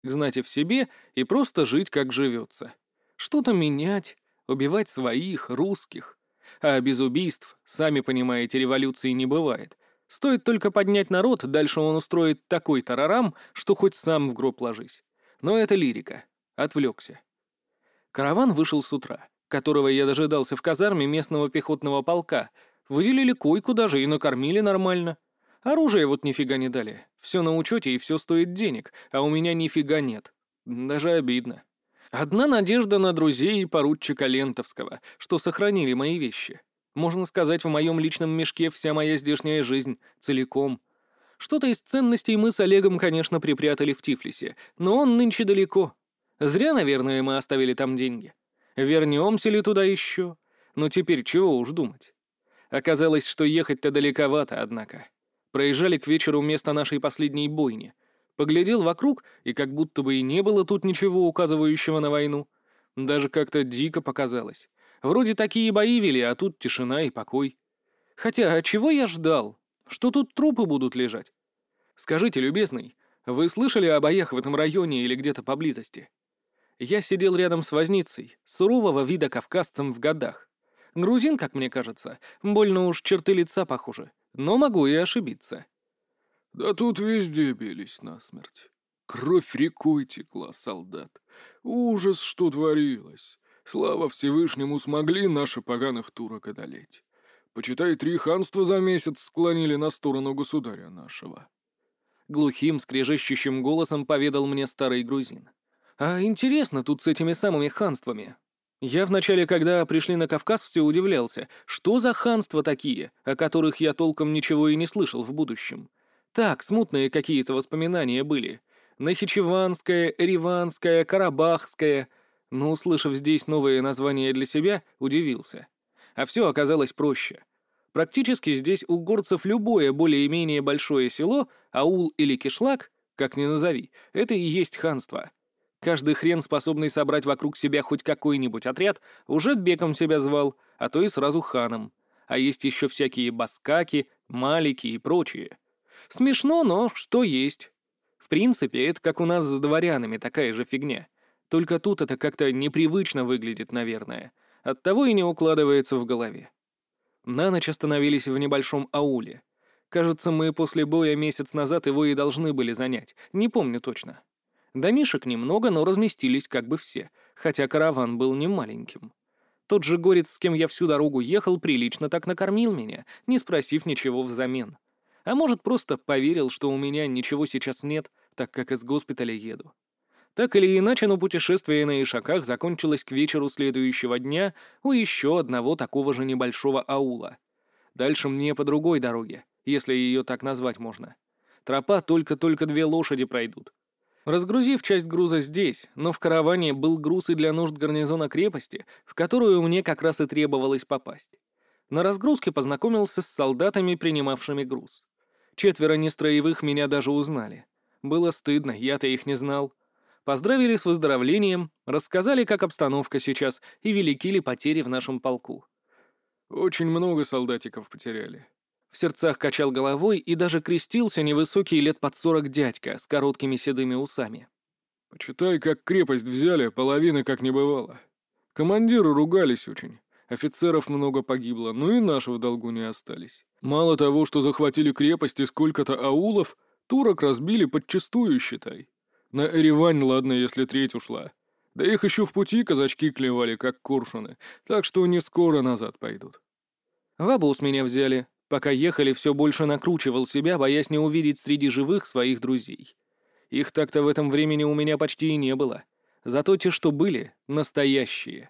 знать в себе и просто жить, как живется. Что-то менять, убивать своих, русских. А без убийств, сами понимаете, революции не бывает. Стоит только поднять народ, дальше он устроит такой тарарам, что хоть сам в гроб ложись. Но это лирика. Отвлекся. Караван вышел с утра, которого я дожидался в казарме местного пехотного полка. Выделили койку даже и накормили нормально. Оружие вот нифига не дали. Все на учете и все стоит денег, а у меня нифига нет. Даже обидно. Одна надежда на друзей и поручика Лентовского, что сохранили мои вещи. Можно сказать, в моем личном мешке вся моя здешняя жизнь целиком. Что-то из ценностей мы с Олегом, конечно, припрятали в Тифлисе, но он нынче далеко. Зря, наверное, мы оставили там деньги. Вернемся ли туда еще? Но теперь чего уж думать. Оказалось, что ехать-то далековато, однако. Проезжали к вечеру место нашей последней бойни. Поглядел вокруг, и как будто бы и не было тут ничего, указывающего на войну. Даже как-то дико показалось. Вроде такие бои вели, а тут тишина и покой. Хотя, а чего я ждал? Что тут трупы будут лежать? Скажите, любезный, вы слышали о боях в этом районе или где-то поблизости? Я сидел рядом с возницей, сурового вида кавказцем в годах. Грузин, как мне кажется, больно уж черты лица похожи, но могу и ошибиться. Да тут везде бились насмерть. Кровь рекой текла, солдат. Ужас, что творилось. Слава Всевышнему, смогли наши поганых турок одолеть. Почитай, 3 ханства за месяц склонили на сторону государя нашего. Глухим, скрежещущим голосом поведал мне старый грузин. А интересно тут с этими самыми ханствами. Я вначале, когда пришли на Кавказ, все удивлялся, что за ханства такие, о которых я толком ничего и не слышал в будущем. Так, смутные какие-то воспоминания были. Нахичеванское, Ереванское, Карабахское. Но, услышав здесь новые названия для себя, удивился. А все оказалось проще. Практически здесь у горцев любое более-менее большое село, аул или кишлак, как ни назови, это и есть ханство. Каждый хрен, способный собрать вокруг себя хоть какой-нибудь отряд, уже беком себя звал, а то и сразу ханом. А есть еще всякие баскаки, малики и прочие. Смешно, но что есть. В принципе, это как у нас с дворянами, такая же фигня. Только тут это как-то непривычно выглядит, наверное. Оттого и не укладывается в голове. На ночь остановились в небольшом ауле. Кажется, мы после боя месяц назад его и должны были занять, не помню точно. Домишек немного, но разместились как бы все, хотя караван был не маленьким. Тот же горец, с кем я всю дорогу ехал, прилично так накормил меня, не спросив ничего взамен. А может, просто поверил, что у меня ничего сейчас нет, так как из госпиталя еду. Так или иначе, но путешествие на Ишаках закончилось к вечеру следующего дня у еще одного такого же небольшого аула. Дальше мне по другой дороге, если ее так назвать можно. Тропа только-только 2 лошади пройдут. Разгрузив часть груза здесь, но в караване был груз и для нужд гарнизона крепости, в которую мне как раз и требовалось попасть. На разгрузке познакомился с солдатами, принимавшими груз. 4 нестроевых меня даже узнали. Было стыдно, я-то их не знал. Поздравили с выздоровлением, рассказали, как обстановка сейчас и велики ли потери в нашем полку. Очень много солдатиков потеряли. В сердцах качал головой и даже крестился невысокий лет под 40 дядька с короткими седыми усами. Почитай, как крепость взяли, половины как не бывало. Командиры ругались очень. Офицеров много погибло, но и наши в долгу не остались. Мало того, что захватили крепость и сколько-то аулов, турок разбили подчистую, считай. На Еревань, ладно, если треть ушла. Да их еще в пути казачки клевали, как коршуны, так что не скоро назад пойдут. В обоз меня взяли. Пока ехали, все больше накручивал себя, боясь не увидеть среди живых своих друзей. Их так-то в этом времени у меня почти и не было. Зато те, что были, настоящие.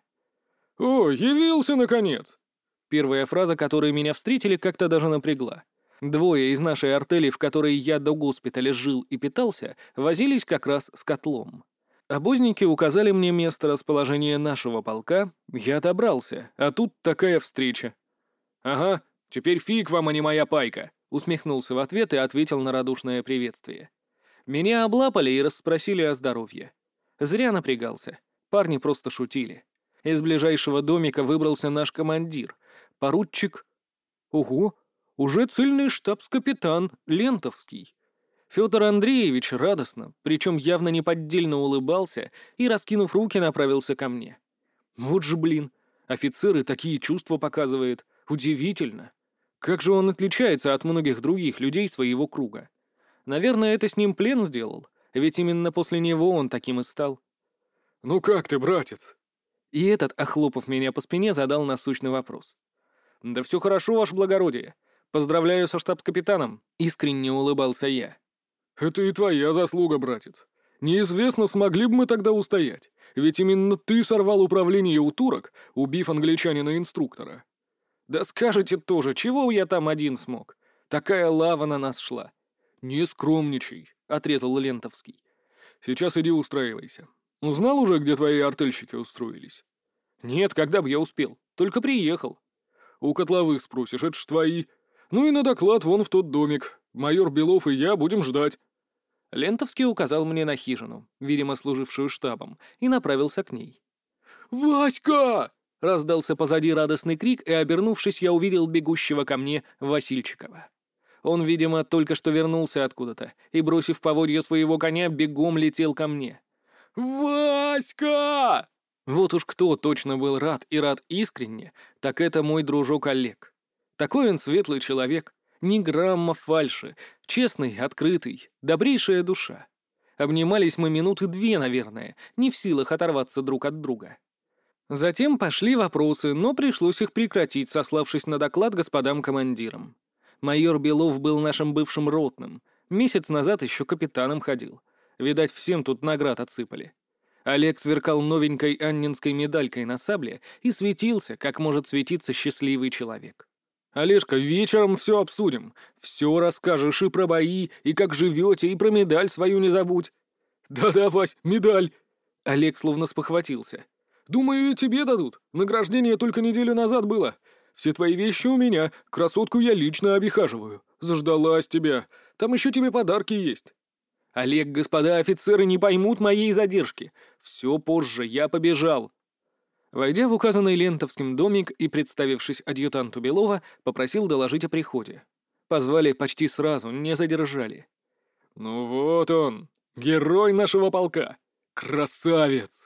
«О, явился, наконец!» Первая фраза, которой меня встретили, как-то даже напрягла. Двое из нашей артели, в которой я до госпиталя жил и питался, возились как раз с котлом. Обозники указали мне место расположения нашего полка, я добрался, а тут такая встреча. «Ага, теперь фиг вам, а не моя пайка», — усмехнулся в ответ и ответил на радушное приветствие. Меня облапали и расспросили о здоровье. Зря напрягался. Парни просто шутили. Из ближайшего домика выбрался наш командир, поручик... Ого, уже цельный штабс-капитан Лентовский. Федор Андреевич радостно, причем явно неподдельно улыбался и, раскинув руки, направился ко мне. Вот же, блин, офицеры такие чувства показывает. Удивительно. Как же он отличается от многих других людей своего круга? Наверное, это с ним плен сделал, ведь именно после него он таким и стал. «Ну как ты, братец?» И этот, охлопав меня по спине, задал насущный вопрос. «Да все хорошо, ваше благородие. Поздравляю со штабс-капитаном», — искренне улыбался я. «Это и твоя заслуга, братец. Неизвестно, смогли бы мы тогда устоять, ведь именно ты сорвал управление у турок, убив англичанина-инструктора». «Да скажете тоже, чего я там один смог? Такая лава на нас шла». «Не скромничай», — отрезал Лентовский. «Сейчас иди устраивайся. Узнал уже, где твои артельщики устроились?» «Нет, когда бы я успел. Только приехал». «У котловых спросишь, это ж твои. Ну и на доклад вон в тот домик. Майор Белов и я будем ждать». Лентовский указал мне на хижину, видимо, служившую штабом, и направился к ней. «Васька!» — раздался позади радостный крик, и, обернувшись, я увидел бегущего ко мне Васильчикова. Он, видимо, только что вернулся откуда-то и, бросив поводья своего коня, бегом летел ко мне. «Васька!» Вот уж кто точно был рад и рад искренне, так это мой дружок Олег. Такой он светлый человек, ни грамма фальши, честный, открытый, добрейшая душа. Обнимались мы минуты 2, наверное, не в силах оторваться друг от друга. Затем пошли вопросы, но пришлось их прекратить, сославшись на доклад господам командирам. Майор Белов был нашим бывшим ротным, месяц назад еще капитаном ходил. Видать, всем тут наград отсыпали. Олег сверкал новенькой аннинской медалькой на сабле и светился, как может светиться счастливый человек. «Олежка, вечером все обсудим. Все расскажешь и про бои, и как живете, и про медаль свою не забудь». «Да-да, Вась, медаль!» Олег словно спохватился. «Думаю, и тебе дадут. Награждение только неделю назад было. Все твои вещи у меня, красотку я лично обихаживаю. Заждалась тебя. Там еще тебе подарки есть». «Олег, господа офицеры не поймут моей задержки. Все позже, я побежал». Войдя в указанный Лентовским домик и представившись адъютанту Белова, попросил доложить о приходе. Позвали почти сразу, не задержали. «Ну вот он, герой нашего полка. Красавец!»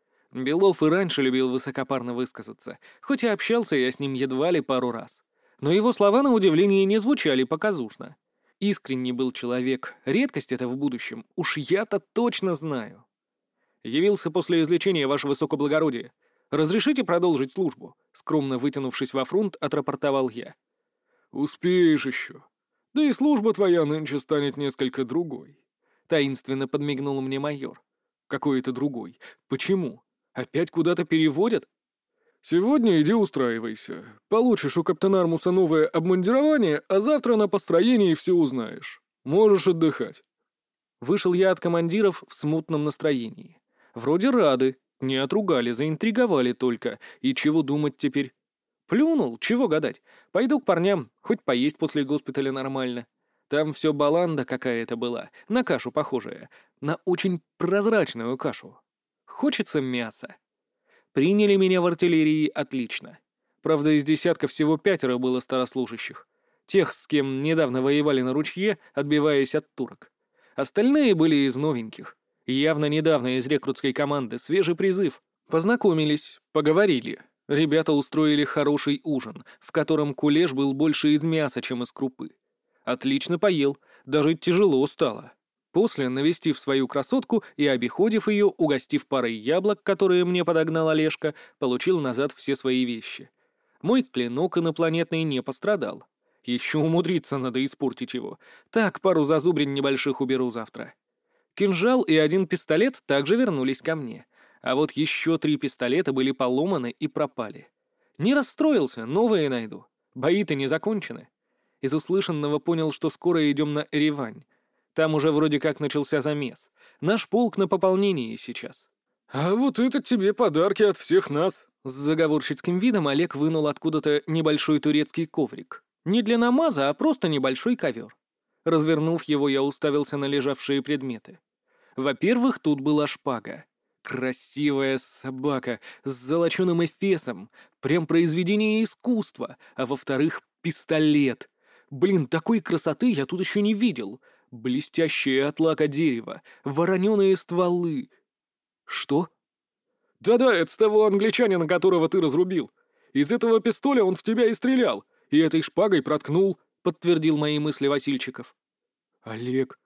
Белов и раньше любил высокопарно высказаться, хоть и общался я с ним едва ли пару раз. Но его слова, на удивление, не звучали показушно. Искренний был человек, редкость это в будущем, уж я-то точно знаю. «Явился после излечения, ваше высокоблагородие. Разрешите продолжить службу?» Скромно вытянувшись во фронт, отрапортовал я. «Успеешь еще. Да и служба твоя нынче станет несколько другой», — таинственно подмигнул мне майор. «Какой это другой? Почему? Опять куда-то переводят?» «Сегодня иди устраивайся. Получишь у каптенармуса новое обмундирование, а завтра на построении все узнаешь. Можешь отдыхать». Вышел я от командиров в смутном настроении. Вроде рады, не отругали, заинтриговали только. И чего думать теперь? Плюнул, чего гадать. Пойду к парням, хоть поесть после госпиталя нормально. Там все баланда какая-то была, на кашу похожая, на очень прозрачную кашу. Хочется мяса. Приняли меня в артиллерии отлично. Правда, из десятка всего 5 было старослужащих. Тех, с кем недавно воевали на ручье, отбиваясь от турок. Остальные были из новеньких. Явно недавно из рекрутской команды, свежий призыв. Познакомились, поговорили. Ребята устроили хороший ужин, в котором кулеш был больше из мяса, чем из крупы. Отлично поел, даже тяжело стало. После, навестив свою красотку и обиходив ее, угостив парой яблок, которые мне подогнал Олежка, получил назад все свои вещи. Мой клинок инопланетный не пострадал. Еще умудриться надо испортить его. Так, пару зазубрин небольших уберу завтра. Кинжал и 1 пистолет также вернулись ко мне. А вот еще 3 пистолета были поломаны и пропали. Не расстроился, новые найду. Бои-то не закончены. Из услышанного понял, что скоро идем на Еревань. Там уже вроде как начался замес. Наш полк на пополнении сейчас. «А вот это тебе подарки от всех нас!» С заговорщицким видом Олег вынул откуда-то небольшой турецкий коврик. Не для намаза, а просто небольшой ковер. Развернув его, я уставился на лежавшие предметы. Во-первых, тут была шпага. Красивая собака с золоченым эфесом. Прям произведение искусства. А во-вторых, пистолет. Блин, такой красоты я тут еще не видел. Блестящее от лака дерево, вороненые стволы. Что? Да-да, это с того англичанина, которого ты разрубил. Из этого пистоля он в тебя и стрелял, и этой шпагой проткнул, Подтвердил мои мысли Васильчиков. Олег.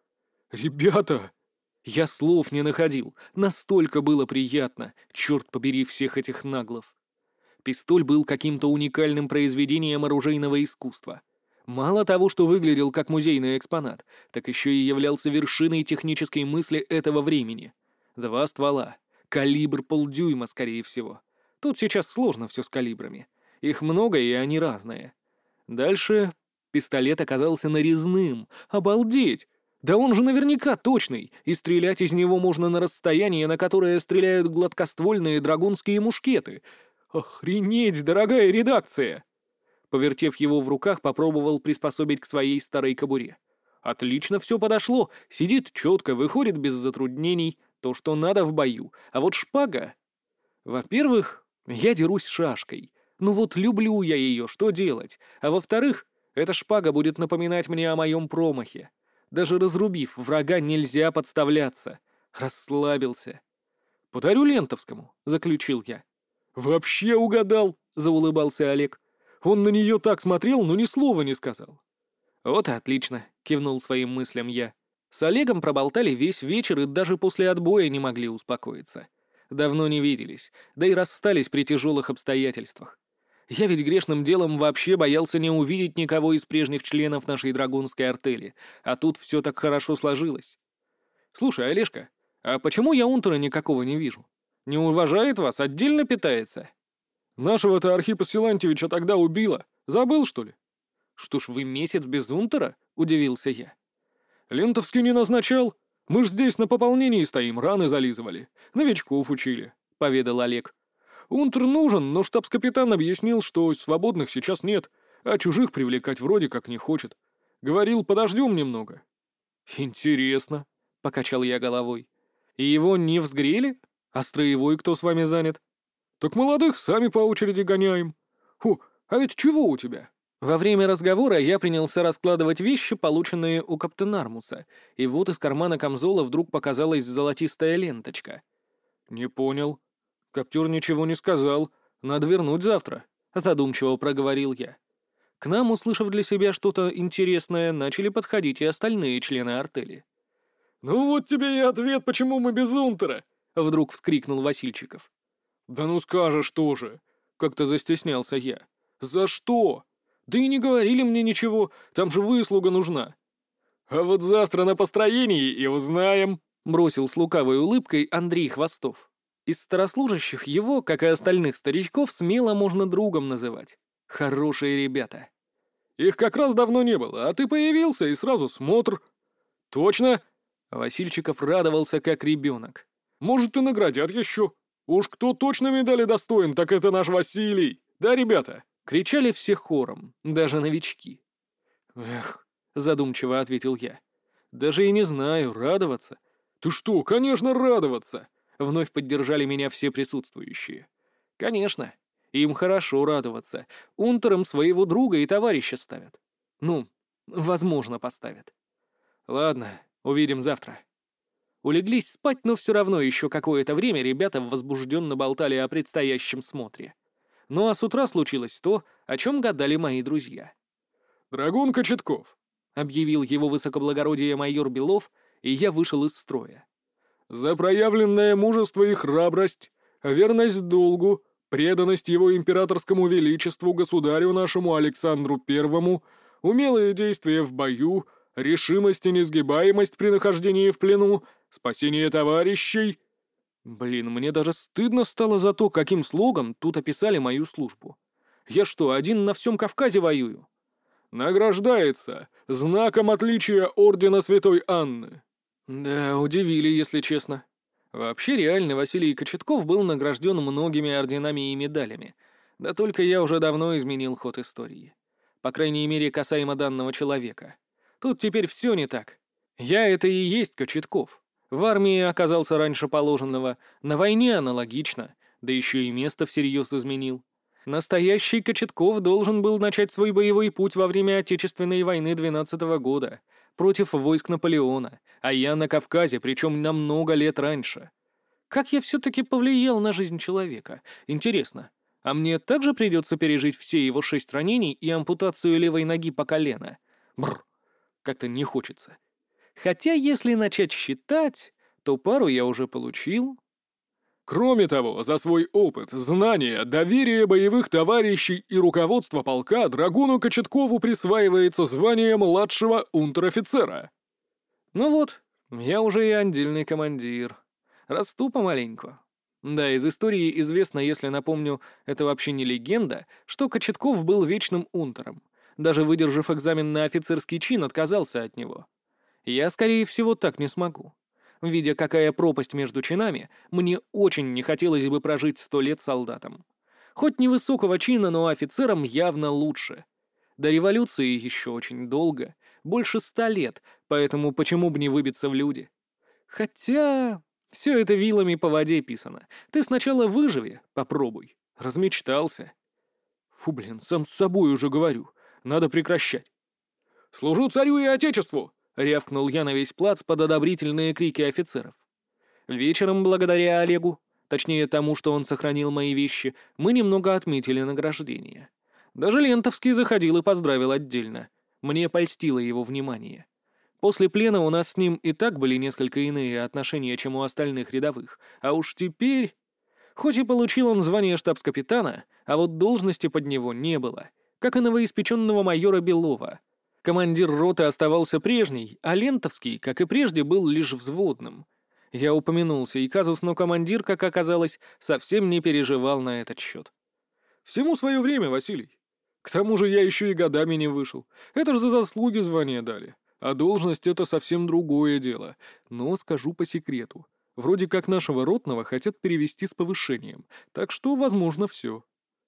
Ребята! Я слов не находил. Настолько было приятно, черт побери всех этих наглов. Пистоль был каким-то уникальным произведением оружейного искусства. Мало того, что выглядел как музейный экспонат, так еще и являлся вершиной технической мысли этого времени. 2 ствола. Калибр полдюйма, скорее всего. Тут сейчас сложно все с калибрами. Их много, и они разные. Дальше пистолет оказался нарезным. Обалдеть! Да он же наверняка точный, и стрелять из него можно на расстояние, на которое стреляют гладкоствольные драгунские мушкеты. Охренеть, дорогая редакция! Повертев его в руках, попробовал приспособить к своей старой кобуре. Отлично все подошло, сидит четко, выходит без затруднений, то, что надо в бою. А вот шпага... Во-первых, я дерусь шашкой. Ну вот люблю я ее, что делать? А во-вторых, эта шпага будет напоминать мне о моем промахе. Даже разрубив врага, нельзя подставляться. Расслабился. «Подарю Лентовскому», — заключил я. Вообще угадал, Заулыбался Олег. он на нее так смотрел, но ни слова не сказал. «Вот и отлично», — кивнул своим мыслям я. С Олегом проболтали весь вечер и даже после отбоя не могли успокоиться. Давно не виделись, да и расстались при тяжелых обстоятельствах. Я ведь грешным делом вообще боялся не увидеть никого из прежних членов нашей драгунской артели, а тут все так хорошо сложилось. «Слушай, Олежка, а почему я унтера никакого не вижу? Не уважает вас, отдельно питается?» Нашего-то Архипа Силантьевича тогда убило. Забыл, что ли? «Что ж вы месяц без унтера?» — удивился я. Лентовский не назначал. Мы ж здесь на пополнении стоим, раны зализывали. Новичков учили», — поведал Олег. «Унтер нужен, но штабс-капитан объяснил, что свободных сейчас нет, а чужих привлекать вроде как не хочет. Говорил, подождем немного». «Интересно», — покачал я головой. «И его не взгрели? А строевой кто с вами занят?» «Так молодых сами по очереди гоняем. Фу, а ведь чего у тебя?» Во время разговора я принялся раскладывать вещи, полученные у Каптенармуса, и вот из кармана камзола вдруг показалась золотистая ленточка. «Не понял. Коптер ничего не сказал. Надо вернуть завтра», — задумчиво проговорил я. К нам, услышав для себя что-то интересное, начали подходить и остальные члены артели. «Ну вот тебе и ответ, почему мы без унтера!» — вдруг вскрикнул Васильчиков. «Да ну скажешь тоже!» — как-то застеснялся я. «За что? Да и не говорили мне ничего, там же выслуга нужна». «А вот завтра на построении и узнаем», — бросил с лукавой улыбкой Андрей Хвостов. Из старослужащих его, как и остальных старичков, смело можно другом называть. Хорошие ребята. «Их как раз давно не было, а ты появился и сразу смотр». «Точно?» Васильчиков радовался, как ребенок. «Может, и наградят еще. Уж кто точно медали достоин, так это наш Василий. Да, ребята?» Кричали все хором, даже новички. «Эх», — задумчиво ответил я. «Даже и не знаю, радоваться». «Ты что, конечно, радоваться!» — вновь поддержали меня все присутствующие. «Конечно, им хорошо радоваться. Унтером своего друга и товарища ставят. Ну, возможно, поставят. Ладно, увидим завтра». Улеглись спать, но все равно еще какое-то время ребята возбужденно болтали о предстоящем смотре. Ну а с утра случилось то, о чем гадали мои друзья. «Драгун Кочетков», — объявил его высокоблагородие майор Белов, и я вышел из строя. «За проявленное мужество и храбрость, верность долгу, преданность его императорскому величеству, государю нашему Александру Первому, умелые действия в бою, решимость и несгибаемость при нахождении в плену, спасение товарищей». Блин, мне даже стыдно стало за то, каким слогом тут описали мою службу. Я что, один на всем Кавказе воюю? «Награждается знаком отличия ордена Святой Анны». Да, удивили, если честно. Вообще, реально, Василий Кочетков был награжден многими орденами и медалями. Да только я уже давно изменил ход истории. По крайней мере, касаемо данного человека. Тут теперь все не так. Я — это и есть Кочетков. В армии оказался раньше положенного, на войне аналогично, да еще и место всерьез изменил. Настоящий Кочетков должен был начать свой боевой путь во время Отечественной войны 12-го года. против войск Наполеона, а я на Кавказе, причем на много лет раньше. Как я все-таки повлиял на жизнь человека? Интересно, а мне также придется пережить все его 6 ранений и ампутацию левой ноги по колено? Бррр, как-то не хочется. Хотя, если начать считать, то пару я уже получил. Кроме того, за свой опыт, знания, доверие боевых товарищей и руководство полка драгуну Кочеткову присваивается звание младшего унтер-офицера. Ну вот, я уже и отдельный командир. Расту помаленьку. Да, из истории известно, если напомню, это вообще не легенда, что Кочетков был вечным унтером. Даже выдержав экзамен на офицерский чин, отказался от него. Я, скорее всего, так не смогу. Видя, какая пропасть между чинами, мне очень не хотелось бы прожить 100 лет солдатом. Хоть невысокого чина, но офицером явно лучше. До революции еще очень долго, больше 100 лет, поэтому почему бы не выбиться в люди? Хотя... все это вилами по воде писано. Ты сначала выживи, попробуй. Размечтался. Фу, блин, сам с собой уже говорю. Надо прекращать. «Служу царю и отечеству!» — рявкнул я на весь плац под одобрительные крики офицеров. Вечером, благодаря Олегу, точнее тому, что он сохранил мои вещи, мы немного отметили награждение. Даже Лентовский заходил и поздравил отдельно. Мне польстило его внимание. После плена у нас с ним и так были несколько иные отношения, чем у остальных рядовых, а уж теперь... Хоть и получил он звание штабс-капитана, а вот должности под него не было, как и новоиспеченного майора Белова. Командир роты оставался прежний, а Лентовский, как и прежде, был лишь взводным. Я упомянулся, и казус, но командир, как оказалось, совсем не переживал на этот счет. «Всему свое время, Василий. К тому же я еще и годами не вышел. Это ж за заслуги звание дали. А должность — это совсем другое дело. Но скажу по секрету. Вроде как нашего ротного хотят перевести с повышением, так что, возможно, все».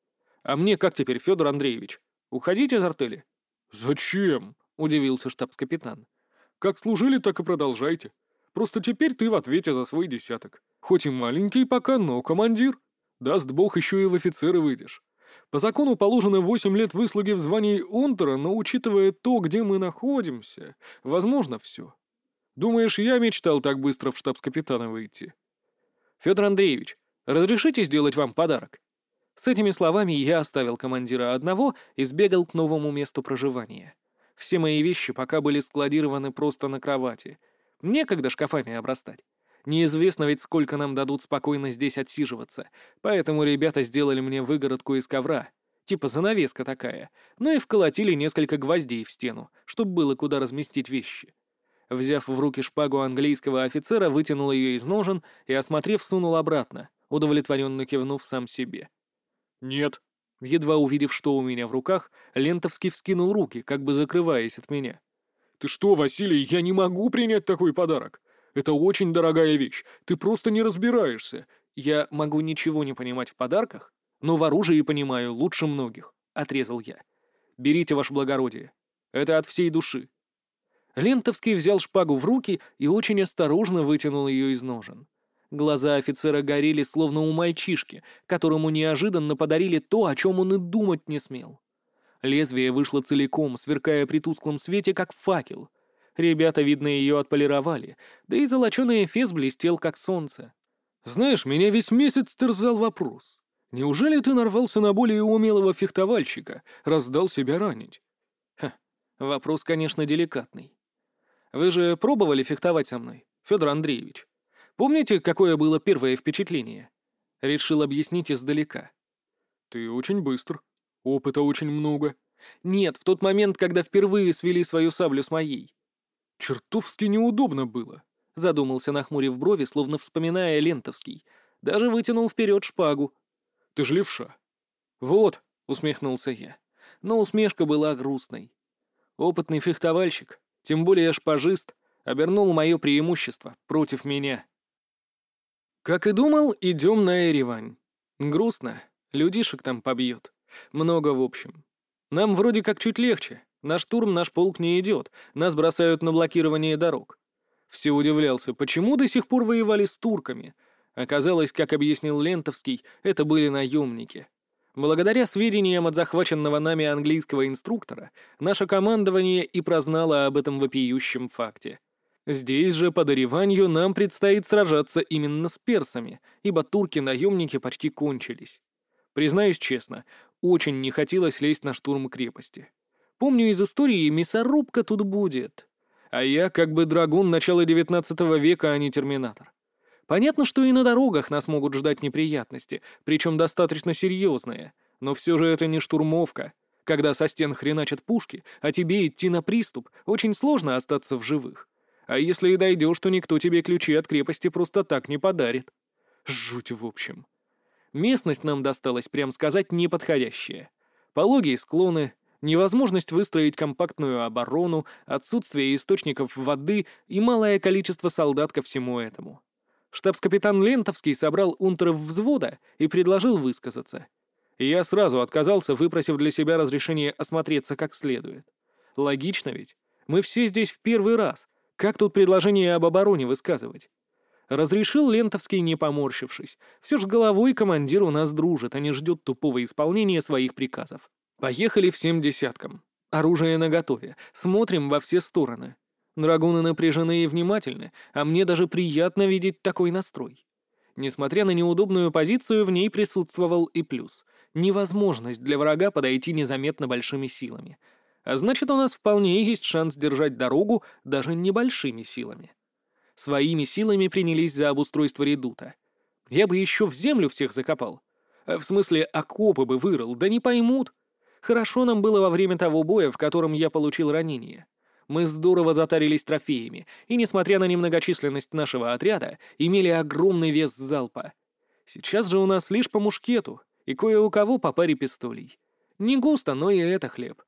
«А мне как теперь, Федор Андреевич? Уходить из артели?» «Зачем?» — удивился штабс-капитан. «Как служили, так и продолжайте. Просто теперь ты в ответе за свой десяток. Хоть и маленький пока, но командир. Даст бог, еще и в офицеры выйдешь. По закону положено 8 лет выслуги в звании унтера, но учитывая то, где мы находимся, возможно все. Думаешь, я мечтал так быстро в штабс-капитана выйти?» «Федор Андреевич, разрешите сделать вам подарок?» С этими словами я оставил командира одного и сбегал к новому месту проживания. Все мои вещи пока были складированы просто на кровати. Некогда шкафами обрастать. Неизвестно ведь, сколько нам дадут спокойно здесь отсиживаться, поэтому ребята сделали мне выгородку из ковра, типа занавеска такая, ну и вколотили несколько гвоздей в стену, чтобы было куда разместить вещи. Взяв в руки шпагу английского офицера, вытянул ее из ножен и, осмотрев, сунул обратно, удовлетворенно кивнув сам себе. «Нет». Едва увидев, что у меня в руках, Лентовский вскинул руки, как бы закрываясь от меня. «Ты что, Василий, я не могу принять такой подарок. Это очень дорогая вещь, ты просто не разбираешься». «Я могу ничего не понимать в подарках, но в оружии понимаю лучше многих», — отрезал я. «Берите, ваше благородие. Это от всей души». Лентовский взял шпагу в руки и очень осторожно вытянул ее из ножен. Глаза офицера горели, словно у мальчишки, которому неожиданно подарили то, о чем он и думать не смел. Лезвие вышло целиком, сверкая при тусклом свете, как факел. Ребята, видно, ее отполировали, да и золоченый эфес блестел, как солнце. «Знаешь, меня весь месяц терзал вопрос. Неужели ты нарвался на более умелого фехтовальщика, раз дал себя ранить?» Вопрос, конечно, деликатный. Вы же пробовали фехтовать со мной, Федор Андреевич? Помните, какое было первое впечатление? Решил объяснить издалека. «Ты очень быстр. Опыта очень много». Нет, в тот момент, когда впервые свели свою саблю с моей. «Чертовски неудобно было», — задумался, нахмурив брови, словно вспоминая Лентовский. Даже вытянул вперед шпагу. «Ты ж левша». «Вот», — усмехнулся я. Но усмешка была грустной. Опытный фехтовальщик, тем более шпажист, обернул мое преимущество против меня. Как и думал, идем на Еревань. Грустно, людишек там побьет. Много в общем. Нам вроде как чуть легче. На штурм наш полк не идет, нас бросают на блокирование дорог. Все удивлялся, почему до сих пор воевали с турками. Оказалось, как объяснил Лентовский, это были наемники. Благодаря сведениям от захваченного нами английского инструктора, наше командование и прознало об этом вопиющем факте. Здесь же, под Ереванью, нам предстоит сражаться именно с персами, ибо турки-наемники почти кончились. Признаюсь честно, очень не хотелось лезть на штурм крепости. Помню из истории, мясорубка тут будет. А я как бы драгун начала XIX века, а не терминатор. Понятно, что и на дорогах нас могут ждать неприятности, причем достаточно серьезные, но все же это не штурмовка. Когда со стен хреначат пушки, а тебе идти на приступ, очень сложно остаться в живых. А если и дойдешь, то никто тебе ключи от крепости просто так не подарит. Жуть в общем. Местность нам досталась, прям сказать, неподходящая. Пологие склоны, невозможность выстроить компактную оборону, отсутствие источников воды и малое количество солдат ко всему этому. Штабс-капитан Лентовский собрал унтеров взвода и предложил высказаться. И я сразу отказался, выпросив для себя разрешение осмотреться как следует. Логично ведь? Мы все здесь в первый раз. Как тут предложение об обороне высказывать? Разрешил Лентовский, не поморщившись. Все ж головой командир у нас дружит, а не ждет тупого исполнения своих приказов. Поехали всем десяткам. Оружие наготове. Смотрим во все стороны. Драгуны напряжены и внимательны, а мне даже приятно видеть такой настрой. Несмотря на неудобную позицию, в ней присутствовал и плюс — невозможность для врага подойти незаметно большими силами. А значит, у нас вполне есть шанс держать дорогу даже небольшими силами. Своими силами принялись за обустройство редута. Я бы еще в землю всех закопал. В смысле, окопы бы вырыл, да не поймут. Хорошо нам было во время того боя, в котором я получил ранение. Мы здорово затарились трофеями, и, несмотря на немногочисленность нашего отряда, имели огромный вес залпа. Сейчас же у нас лишь по мушкету, и кое у кого по паре пистолей. Не густо, но и это хлеб.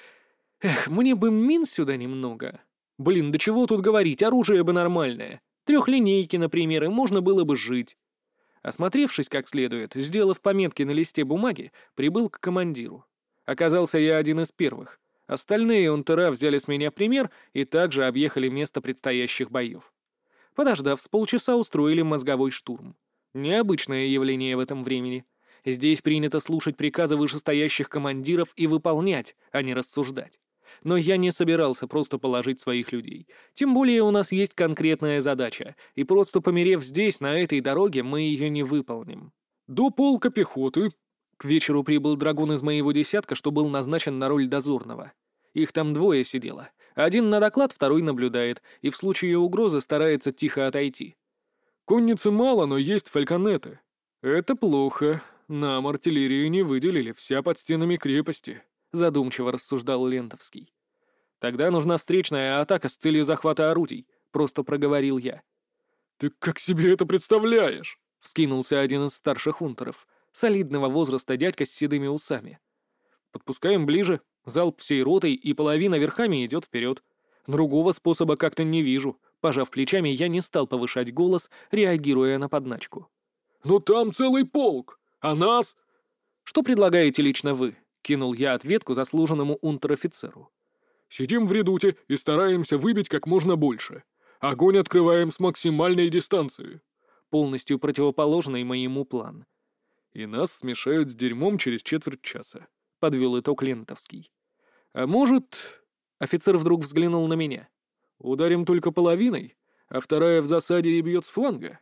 Эх, мне бы мин сюда немного. Блин, да чего тут говорить, оружие бы нормальное. Трехлинейки, например, и можно было бы жить. Осмотревшись как следует, сделав пометки на листе бумаги, прибыл к командиру. Оказался я один из первых. Остальные унтера взяли с меня пример и также объехали место предстоящих боев. Подождав, с полчаса устроили мозговой штурм. Необычное явление в этом времени. Здесь принято слушать приказы вышестоящих командиров и выполнять, а не рассуждать. Но я не собирался просто положить своих людей. Тем более у нас есть конкретная задача, и просто померев здесь, на этой дороге, мы ее не выполним. До полка пехоты. К вечеру прибыл драгун из моего десятка, что был назначен на роль дозорного. Их там двое сидело. Один на доклад, второй наблюдает, и в случае угрозы старается тихо отойти. Конницы мало, но есть фальконеты. Это плохо. Нам артиллерию не выделили, вся под стенами крепости. Задумчиво рассуждал Лентовский. Тогда нужна встречная атака с целью захвата орудий, просто проговорил я. Ты как себе это представляешь? Вскинулся один из старших унтеров, солидного возраста дядька с седыми усами. Подпускаем ближе, залп всей ротой, и половина верхами идет вперед. Другого способа как-то не вижу. Пожав плечами, я не стал повышать голос, реагируя на подначку. Но там целый полк, а нас... Что предлагаете лично вы? Кинул я ответку заслуженному унтер-офицеру. Сидим в редуте и стараемся выбить как можно больше. Огонь открываем с максимальной дистанции. Полностью противоположный моему план. И нас смешают с дерьмом через четверть часа. Подвел итог Лентовский. А может... Офицер вдруг взглянул на меня. Ударим только половиной, а вторая в засаде и бьет с фланга.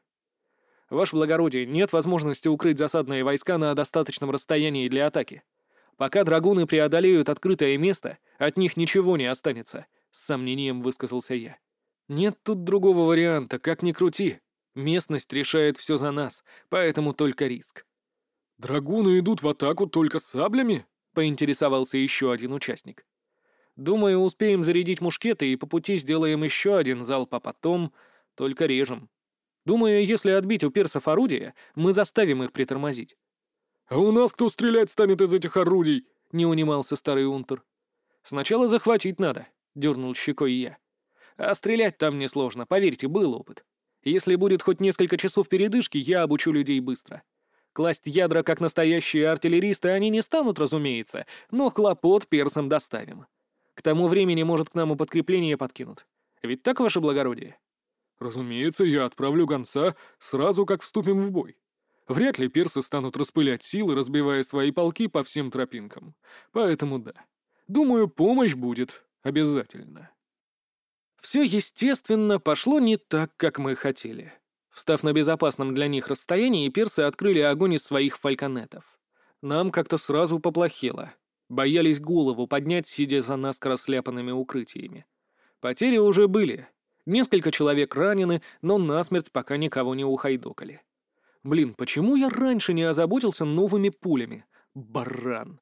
Ваше благородие, нет возможности укрыть засадные войска на достаточном расстоянии для атаки. Пока драгуны преодолеют открытое место, от них ничего не останется, с сомнением высказался я. Нет тут другого варианта, как ни крути. Местность решает все за нас, поэтому только риск. Драгуны идут в атаку только саблями? Поинтересовался еще один участник. Думаю, успеем зарядить мушкеты и по пути сделаем еще один залп, а потом только режем. Думаю, если отбить у персов орудия, мы заставим их притормозить. «А у нас кто стрелять станет из этих орудий?» — не унимался старый унтер. «Сначала захватить надо», — дернул щекой я. «А стрелять там несложно, поверьте, был опыт. Если будет хоть несколько часов передышки, я обучу людей быстро. Класть ядра, как настоящие артиллеристы, они не станут, разумеется, но хлопот персам доставим. К тому времени, может, к нам и подкрепление подкинут. Ведь так, ваше благородие?» «Разумеется, я отправлю гонца сразу, как вступим в бой. Вряд ли персы станут распылять силы, разбивая свои полки по всем тропинкам. Поэтому да. Думаю, помощь будет обязательно. Все, естественно, пошло не так, как мы хотели. Встав на безопасном для них расстоянии, персы открыли огонь из своих фальконетов. Нам как-то сразу поплохело. Боялись голову поднять, сидя за наскоро сляпанными укрытиями. Потери уже были. Несколько человек ранены, но насмерть пока никого не ухайдокали. Блин, почему я раньше не озаботился новыми пулями? Баран.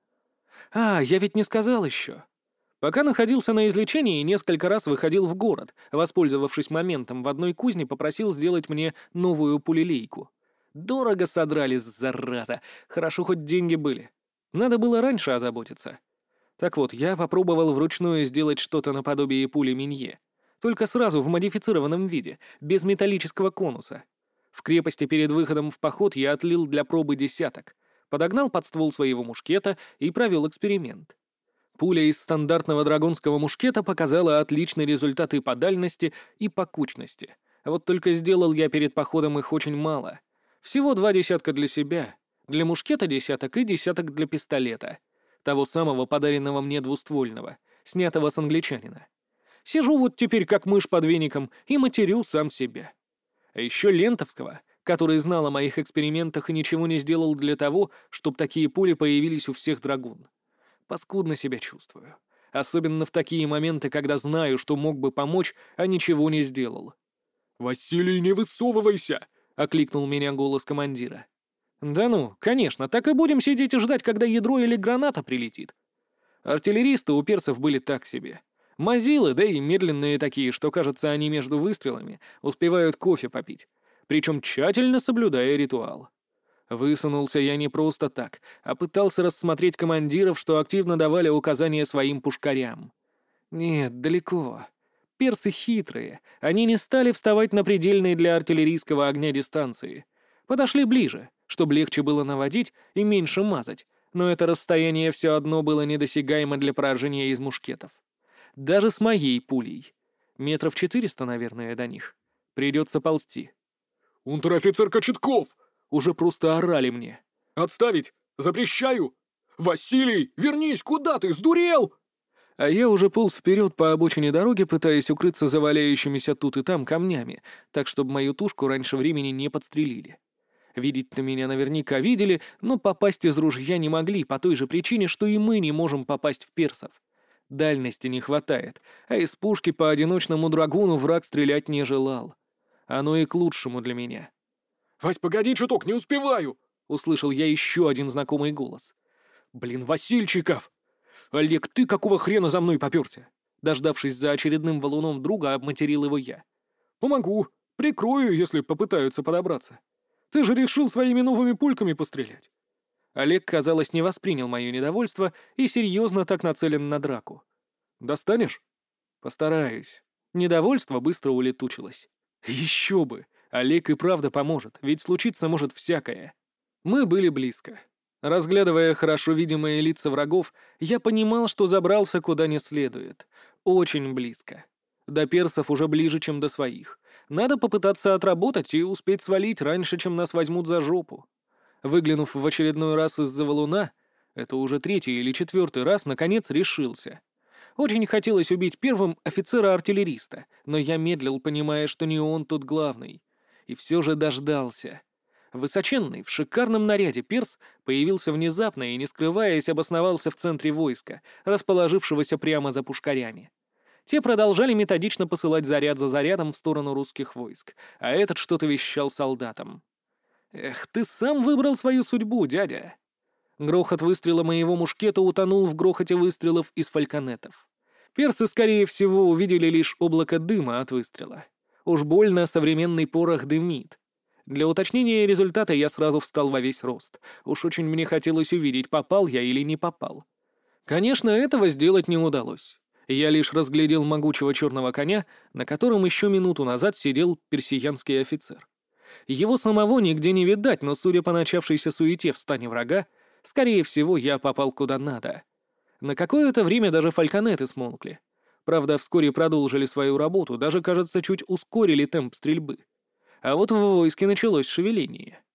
Я ведь не сказал еще. Пока находился на излечении, несколько раз выходил в город, воспользовавшись моментом, в одной кузне попросил сделать мне новую пулелейку. Дорого содрали, зараза. Хорошо, хоть деньги были. Надо было раньше озаботиться. Так вот, я попробовал вручную сделать что-то наподобие пули Минье. Только сразу в модифицированном виде, без металлического конуса. В крепости перед выходом в поход я отлил для пробы десяток, подогнал под ствол своего мушкета и провел эксперимент. Пуля из стандартного драгунского мушкета показала отличные результаты по дальности и по кучности. Вот только сделал я перед походом их очень мало. Всего 2 десятка для себя, для мушкета десяток и десяток для пистолета. Того самого подаренного мне двуствольного, снятого с англичанина. Сижу вот теперь как мышь под веником и матерю сам себя. А еще Лентовского, который знал о моих экспериментах и ничего не сделал для того, чтобы такие пули появились у всех драгун. Паскудно себя чувствую. Особенно в такие моменты, когда знаю, что мог бы помочь, а ничего не сделал. «Василий, не высовывайся!» — окликнул меня голос командира. «Да ну, конечно, так и будем сидеть и ждать, когда ядро или граната прилетит». Артиллеристы у персов были так себе. Мазилы, да и медленные такие, что, кажется, они между выстрелами успевают кофе попить, причем тщательно соблюдая ритуал. Высунулся я не просто так, а пытался рассмотреть командиров, что активно давали указания своим пушкарям. Нет, далеко. Персы хитрые, они не стали вставать на предельные для артиллерийского огня дистанции. Подошли ближе, чтобы легче было наводить и меньше мазать, но это расстояние все одно было недосягаемо для поражения из мушкетов. Даже с моей пулей. 400 метров, наверное, до них. Придется ползти. «Унтер-офицер Кочетков!» Уже просто орали мне. «Отставить! Запрещаю! Василий, вернись! Куда ты? Сдурел!» А я уже полз вперед по обочине дороги, пытаясь укрыться за валяющимися тут и там камнями, так чтобы мою тушку раньше времени не подстрелили. Видеть-то меня наверняка видели, но попасть из ружья не могли по той же причине, что и мы не можем попасть в персов. Дальности не хватает, а из пушки по одиночному драгуну враг стрелять не желал. Оно и к лучшему для меня. «Вась, погоди чуток, не успеваю!» — услышал я еще один знакомый голос. «Блин, Васильчиков! Олег, ты какого хрена за мной попёрся?» Дождавшись за очередным валуном друга, обматерил его я. «Помогу. Прикрою, если попытаются подобраться. Ты же решил своими новыми пульками пострелять». Олег, казалось, не воспринял мое недовольство и серьезно так нацелен на драку. «Достанешь?» «Постараюсь». Недовольство быстро улетучилось. Еще бы! Олег и правда поможет, ведь случиться может всякое. Мы были близко. Разглядывая хорошо видимые лица врагов, я понимал, что забрался куда не следует. Очень близко. До персов уже ближе, чем до своих. Надо попытаться отработать и успеть свалить раньше, чем нас возьмут за жопу. Выглянув в очередной раз из-за валуна, это уже 3-й или 4-й раз, наконец решился. Очень хотелось убить первым офицера-артиллериста, но я медлил, понимая, что не он тут главный. И все же дождался. Высоченный, в шикарном наряде перс появился внезапно и, не скрываясь, обосновался в центре войска, расположившегося прямо за пушкарями. Те продолжали методично посылать заряд за зарядом в сторону русских войск, а этот что-то вещал солдатам. «Эх, ты сам выбрал свою судьбу, дядя!» Грохот выстрела моего мушкета утонул в грохоте выстрелов из фальконетов. Персы, скорее всего, увидели лишь облако дыма от выстрела. Уж больно современный порох дымит. Для уточнения результата я сразу встал во весь рост. Уж очень мне хотелось увидеть, попал я или не попал. Конечно, этого сделать не удалось. Я лишь разглядел могучего черного коня, на котором еще минуту назад сидел персиянский офицер. Его самого нигде не видать, но, судя по начавшейся суете в стане врага, скорее всего, я попал куда надо. На какое-то время даже фальконеты смолкли. Правда, вскоре продолжили свою работу, даже, кажется, чуть ускорили темп стрельбы. А вот в войске началось шевеление.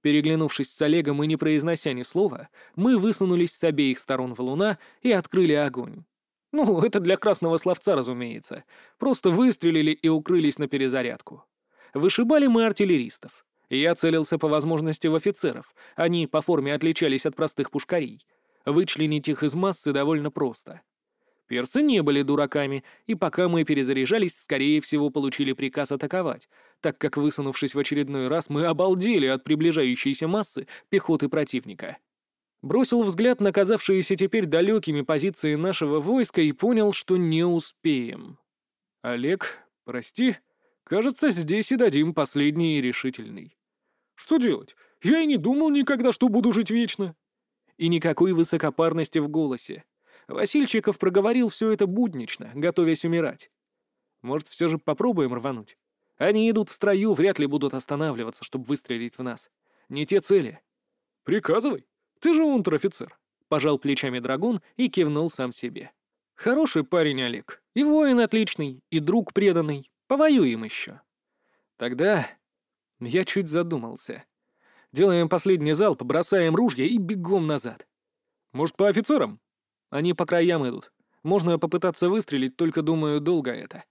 Переглянувшись с Олегом и не произнося ни слова, мы высунулись с обеих сторон валуна и открыли огонь. Ну, это для красного словца, разумеется. Просто выстрелили и укрылись на перезарядку. Вышибали мы артиллеристов. Я целился по возможности в офицеров. Они по форме отличались от простых пушкарей. Вычленить их из массы довольно просто. Персы не были дураками, и пока мы перезаряжались, скорее всего, получили приказ атаковать, так как, высунувшись в очередной раз, мы обалдели от приближающейся массы пехоты противника. Бросил взгляд на казавшиеся теперь далекими позиции нашего войска и понял, что не успеем. «Олег, прости, кажется, здесь и дадим последний и решительный». «Что делать? Я и не думал никогда, что буду жить вечно». И никакой высокопарности в голосе. Васильчиков проговорил все это буднично, готовясь умирать. «Может, все же попробуем рвануть? Они идут в строю, вряд ли будут останавливаться, чтобы выстрелить в нас. Не те цели». «Приказывай. Ты же унтер-офицер», — пожал плечами драгун и кивнул сам себе. «Хороший парень Олег. И воин отличный, и друг преданный. Повоюем еще». Тогда я чуть задумался. Делаем последний залп, бросаем ружья и бегом назад. «Может, по офицерам?» «Они по краям идут. Можно попытаться выстрелить, только, думаю, долго это».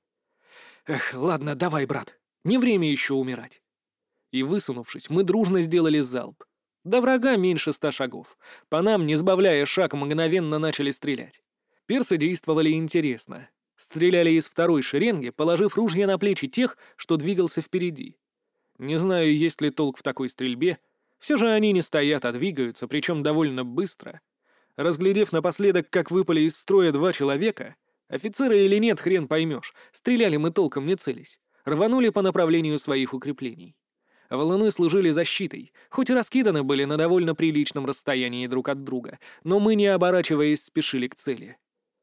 «Эх, ладно, давай, брат. Не время еще умирать». И, высунувшись, мы дружно сделали залп. До врага меньше 100 шагов. По нам, не сбавляя шаг, мгновенно начали стрелять. Персы действовали интересно. Стреляли из второй шеренги, положив ружья на плечи тех, что двигался впереди. Не знаю, есть ли толк в такой стрельбе. Все же они не стоят, а двигаются, причем довольно быстро. Разглядев напоследок, как выпали из строя 2 человека, офицеры или нет, хрен поймешь, стреляли мы толком не целясь, рванули по направлению своих укреплений. Валуны служили защитой, хоть и раскиданы были на довольно приличном расстоянии друг от друга, но мы, не оборачиваясь, спешили к цели.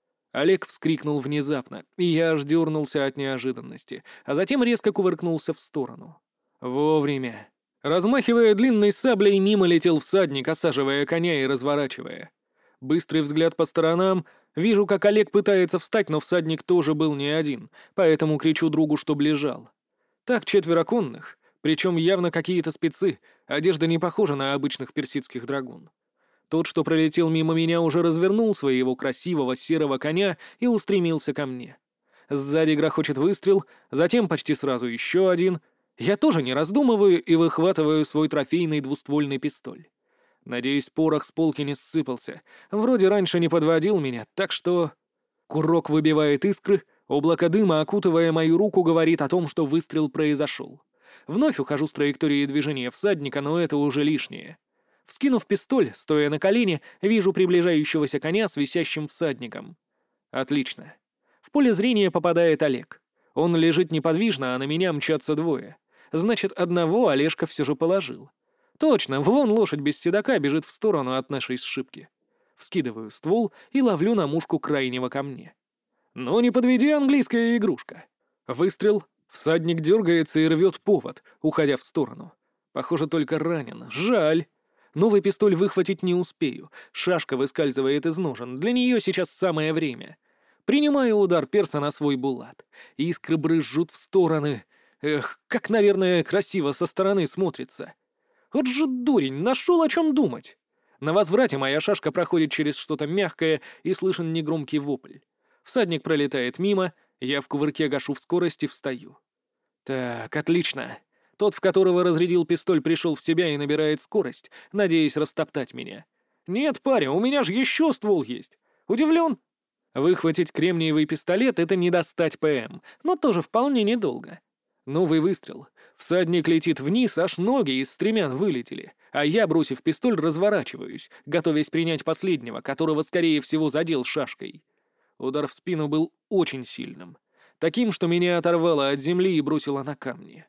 Олег вскрикнул внезапно, и я аж дернулся от неожиданности, а затем резко кувыркнулся в сторону. Вовремя. Размахивая длинной саблей, мимо летел всадник, осаживая коня и разворачивая. Быстрый взгляд по сторонам. Вижу, как Олег пытается встать, но всадник тоже был не один, поэтому кричу другу, чтоб лежал. Так 4 конных, причем явно какие-то спецы, одежда не похожа на обычных персидских драгун. Тот, что пролетел мимо меня, уже развернул своего красивого серого коня и устремился ко мне. Сзади грохочет выстрел, затем почти сразу еще один. Я тоже не раздумываю и выхватываю свой трофейный двуствольный пистоль. Надеюсь, порох с полки не ссыпался. Вроде раньше не подводил меня, так что... Курок выбивает искры, облако дыма, окутывая мою руку, говорит о том, что выстрел произошел. Вновь ухожу с траектории движения всадника, но это уже лишнее. Вскинув пистоль, стоя на колене, вижу приближающегося коня с висящим всадником. Отлично. В поле зрения попадает Олег. Он лежит неподвижно, а на меня мчатся 2. Значит, одного Олежка все же положил. Точно, вон лошадь без седока бежит в сторону от нашей сшибки. Вскидываю ствол и ловлю на мушку крайнего ко мне. Но не подведи, английская игрушка. Выстрел. Всадник дергается и рвет повод, уходя в сторону. Похоже, только ранен. Жаль. Новый пистоль выхватить не успею. Шашка выскальзывает из ножен. Для нее сейчас самое время. Принимаю удар перса на свой булат. Искры брызжут в стороны. Эх, как, наверное, красиво со стороны смотрится. Вот же дурень, нашел о чем думать. На возврате моя шашка проходит через что-то мягкое и слышен негромкий вопль. Всадник пролетает мимо, я в кувырке гашу в скорость и встаю. Так, отлично. Тот, в которого разрядил пистоль, пришел в себя и набирает скорость, надеясь растоптать меня. Нет, парень, у меня же еще ствол есть. Удивлен? Выхватить кремниевый пистолет — это не достать ПМ, но тоже вполне недолго. Новый выстрел. Всадник летит вниз, аж ноги из стремян вылетели, а я, бросив пистоль, разворачиваюсь, готовясь принять последнего, которого, скорее всего, задел шашкой. Удар в спину был очень сильным. Таким, что меня оторвало от земли и бросило на камни.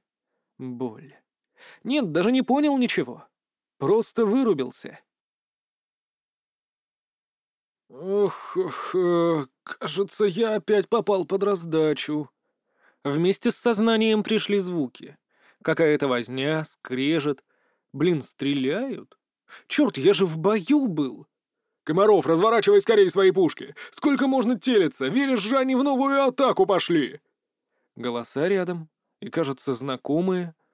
Боль. Нет, даже не понял ничего. Просто вырубился. Кажется, я опять попал под раздачу. Вместе с сознанием пришли звуки. Какая-то возня, скрежет. Блин, стреляют? Черт, я же в бою был. «Комаров, разворачивай скорее свои пушки! Сколько можно телиться? Веришь же, они в новую атаку пошли!» Голоса рядом. И, кажется, знакомые.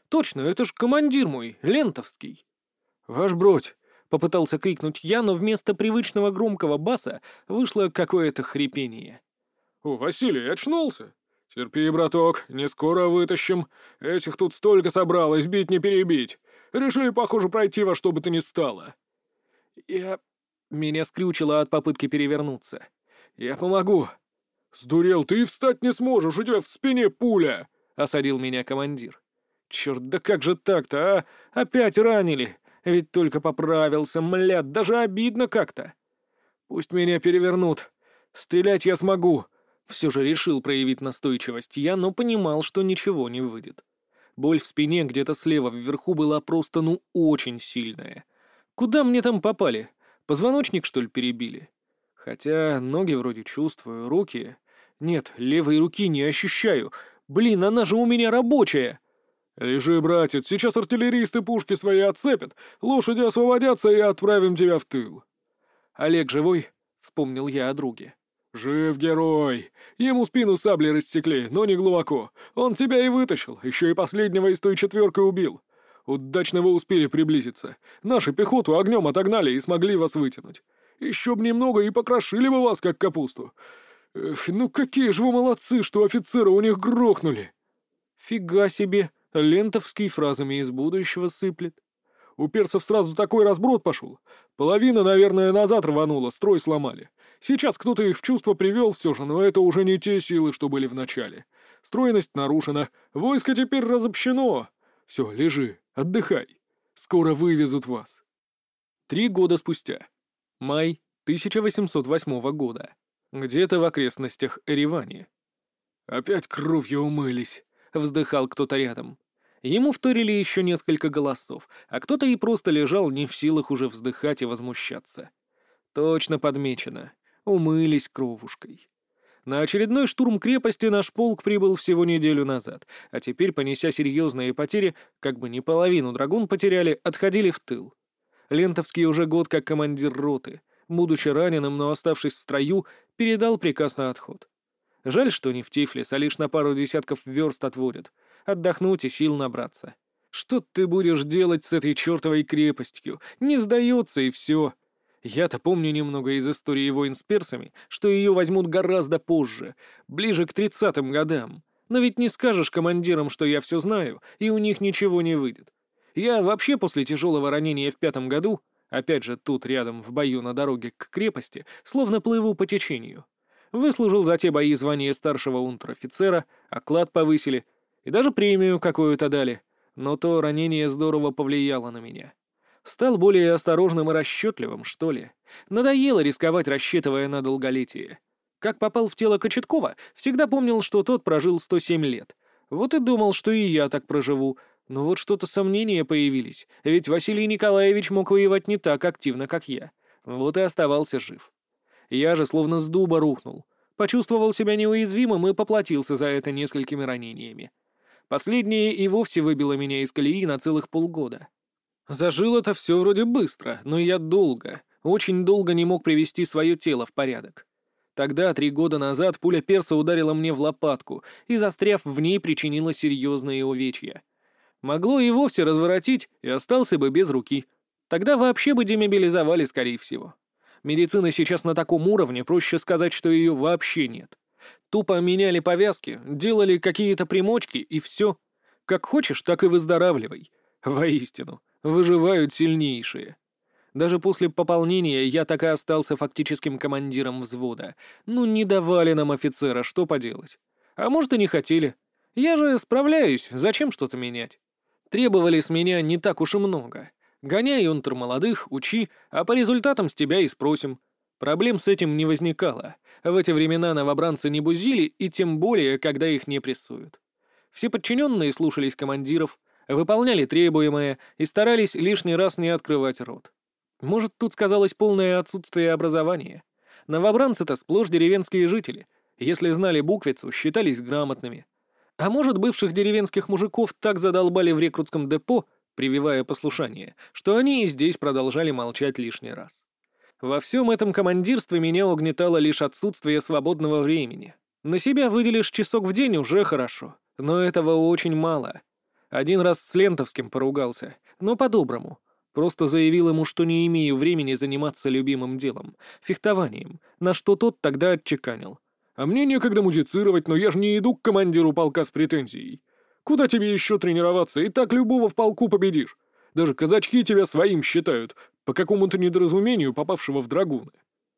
Точно, это ж командир мой, Лентовский. «Ваш бродь!» — попытался крикнуть я, но вместо привычного громкого баса вышло какое-то хрипение. «О, Василий, очнулся? Терпи, браток, не скоро вытащим. Этих тут столько собралось, бить не перебить. Решили, похоже, пройти во что бы то ни стало». Я... Меня скрючило от попытки перевернуться. «Я помогу!» «Сдурел, ты и встать не сможешь, у тебя в спине пуля!» — осадил меня командир. «Черт, да как же так-то, а? Опять ранили! Ведь только поправился, млядь, даже обидно как-то!» «Пусть меня перевернут. Стрелять я смогу!» Все же решил проявить настойчивость я, но понимал, что ничего не выйдет. Боль в спине где-то слева вверху была просто, очень сильная. Куда мне там попали? Позвоночник, что ли, перебили? Хотя ноги вроде чувствую, руки... Нет, левой руки не ощущаю. Блин, она же у меня рабочая. «Лежи, братец, сейчас артиллеристы пушки свои отцепят, лошади освободятся и отправим тебя в тыл». «Олег живой?» — вспомнил я о друге. «Жив герой! Ему спину саблей рассекли, но не глубоко. Он тебя и вытащил, еще и последнего из той четверкой убил. Удачно вы успели приблизиться. Наши пехоту огнем отогнали и смогли вас вытянуть. Еще б немного и покрошили бы вас, как капусту. Эх, ну какие же вы молодцы, что офицера у них грохнули!» «Фига себе! Лентовский фразами из будущего сыплет». У перцев сразу такой разброд пошел. Половина, наверное, назад рванула, строй сломали. Сейчас кто-то их в чувство привел все же, но это уже не те силы, что были в начале. Стройность нарушена, войско теперь разобщено. Все, лежи, отдыхай. Скоро вывезут вас». 3 года спустя. Май 1808 года. Где-то в окрестностях Эревани. «Опять кровью умылись», — вздыхал кто-то рядом. Ему вторили еще несколько голосов, а кто-то и просто лежал не в силах уже вздыхать и возмущаться. Точно подмечено. Умылись кровушкой. На очередной штурм крепости наш полк прибыл всего неделю назад, а теперь, понеся серьезные потери, как бы не половину драгун потеряли, отходили в тыл. Лентовский уже год как командир роты, будучи раненым, но оставшись в строю, передал приказ на отход. Жаль, что не в Тифлис, а лишь на пару десятков верст отводят. Отдохнуть и сил набраться. Что ты будешь делать с этой чертовой крепостью? Не сдается и все. Я-то помню немного из истории войн с персами, что ее возьмут гораздо позже, ближе к 30-м годам. Но ведь не скажешь командирам, что я все знаю, и у них ничего не выйдет. Я вообще после тяжелого ранения в 5-м году, опять же тут рядом в бою на дороге к крепости, словно плыву по течению. Выслужил за те бои звание старшего унтер-офицера, оклад повысили и даже премию какую-то дали. Но то ранение здорово повлияло на меня. Стал более осторожным и расчетливым, что ли. Надоело рисковать, рассчитывая на долголетие. Как попал в тело Кочеткова, всегда помнил, что тот прожил 107 лет. Вот и думал, что и я так проживу. Но вот что-то сомнения появились, ведь Василий Николаевич мог воевать не так активно, как я. Вот и оставался жив. Я же словно с дуба рухнул. Почувствовал себя неуязвимым и поплатился за это несколькими ранениями. Последнее и вовсе выбило меня из колеи на целых полгода. Зажило это все вроде быстро, но я очень долго не мог привести свое тело в порядок. Тогда, 3 года назад, пуля перса ударила мне в лопатку и, застряв в ней, причинила серьезные увечья. Могло и вовсе разворотить, и остался бы без руки. Тогда вообще бы демобилизовали, скорее всего. Медицина сейчас на таком уровне, проще сказать, что ее вообще нет. Тупо меняли повязки, делали какие-то примочки, и все. Как хочешь, так и выздоравливай. Воистину, выживают сильнейшие. Даже после пополнения я так и остался фактическим командиром взвода. Ну, не давали нам офицера, что поделать. А может, и не хотели. Я же справляюсь, зачем что-то менять? Требовали с меня не так уж и много. Гоняй унтер молодых, учи, а по результатам с тебя и спросим. Проблем с этим не возникало. В эти времена новобранцы не бузили, и тем более, когда их не прессуют. Все подчиненные слушались командиров, выполняли требуемое и старались лишний раз не открывать рот. Может, тут сказалось полное отсутствие образования. Новобранцы-то сплошь деревенские жители. Если знали буквицу, считались грамотными. А может, бывших деревенских мужиков так задолбали в рекрутском депо, прививая послушание, что они и здесь продолжали молчать лишний раз. Во всем этом командирстве меня угнетало лишь отсутствие свободного времени. На себя выделишь часок в день уже хорошо, но этого очень мало. Один раз с Лентовским поругался, но по-доброму. Просто заявил ему, что не имею времени заниматься любимым делом — фехтованием, на что тот тогда отчеканил. А мне некогда музицировать, но я же не иду к командиру полка с претензией. Куда тебе еще тренироваться? И так любого в полку победишь. Даже казачки тебя своим считают, по какому-то недоразумению попавшего в драгуны.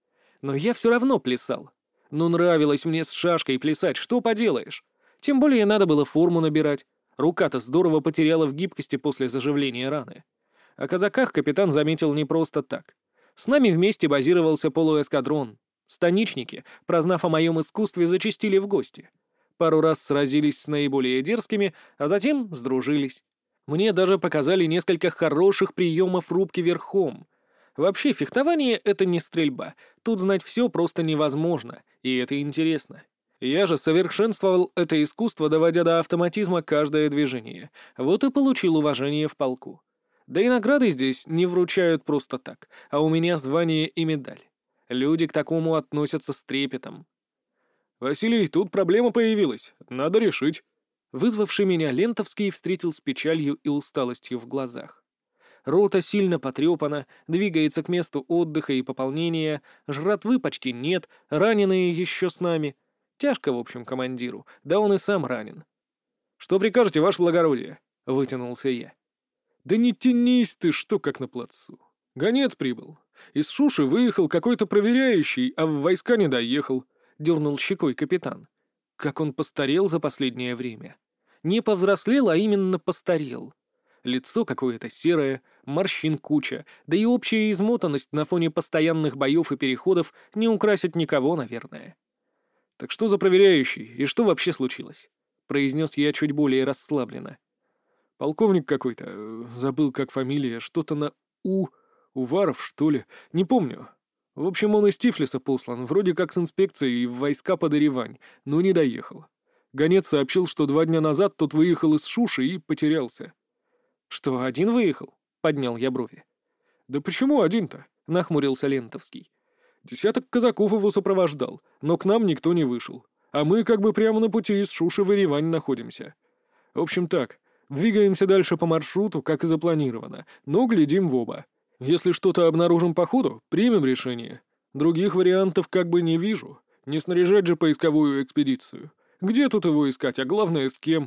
Но я все равно плясал. Ну, нравилось мне с шашкой плясать, что поделаешь. Тем более надо было форму набирать. Рука-то здорово потеряла в гибкости после заживления раны. О казаках капитан заметил не просто так. С нами вместе базировался полуэскадрон. Станичники, прознав о моем искусстве, зачастили в гости. Пару раз сразились с наиболее дерзкими, а затем сдружились. Мне даже показали несколько хороших приемов рубки верхом. Вообще, фехтование — это не стрельба. Тут знать все просто невозможно, и это интересно. Я же совершенствовал это искусство, доводя до автоматизма каждое движение. Вот и получил уважение в полку. Да и награды здесь не вручают просто так, а у меня звание и медаль. Люди к такому относятся с трепетом. «Василий, тут проблема появилась. Надо решить». Вызвавший меня Лентовский встретил с печалью и усталостью в глазах. Рота сильно потрепана, двигается к месту отдыха и пополнения, жратвы почти нет, раненые еще с нами. Тяжко, в общем, командиру, да он и сам ранен. «Что прикажете, ваше благородие?» — вытянулся я. «Да не тянись ты, что как на плацу. Гонец прибыл. Из Шуши выехал какой-то проверяющий, а в войска не доехал», — дернул щекой капитан. Как он постарел за последнее время. Не повзрослел, а именно постарел. Лицо какое-то серое, морщин куча, да и общая измотанность на фоне постоянных боев и переходов не украсит никого, наверное. «Так что за проверяющий, и что вообще случилось?» — произнес я чуть более расслабленно. «Полковник какой-то, забыл, как фамилия, что-то на «У», Уваров, что ли, не помню. В общем, он из Тифлиса послан, вроде как с инспекцией в войска под Еревань, но не доехал. Гонец сообщил, что 2 дня назад тот выехал из Шуши и потерялся». «Что, один выехал?» — поднял я брови. «Да почему один-то?» — нахмурился Лентовский. «Десяток казаков его сопровождал, но к нам никто не вышел. А мы как бы прямо на пути из Шуши в Еревань находимся. В общем так, двигаемся дальше по маршруту, как и запланировано, но глядим в оба. Если что-то обнаружим по ходу, примем решение. Других вариантов как бы не вижу. Не снаряжать же поисковую экспедицию. Где тут его искать, а главное, с кем?»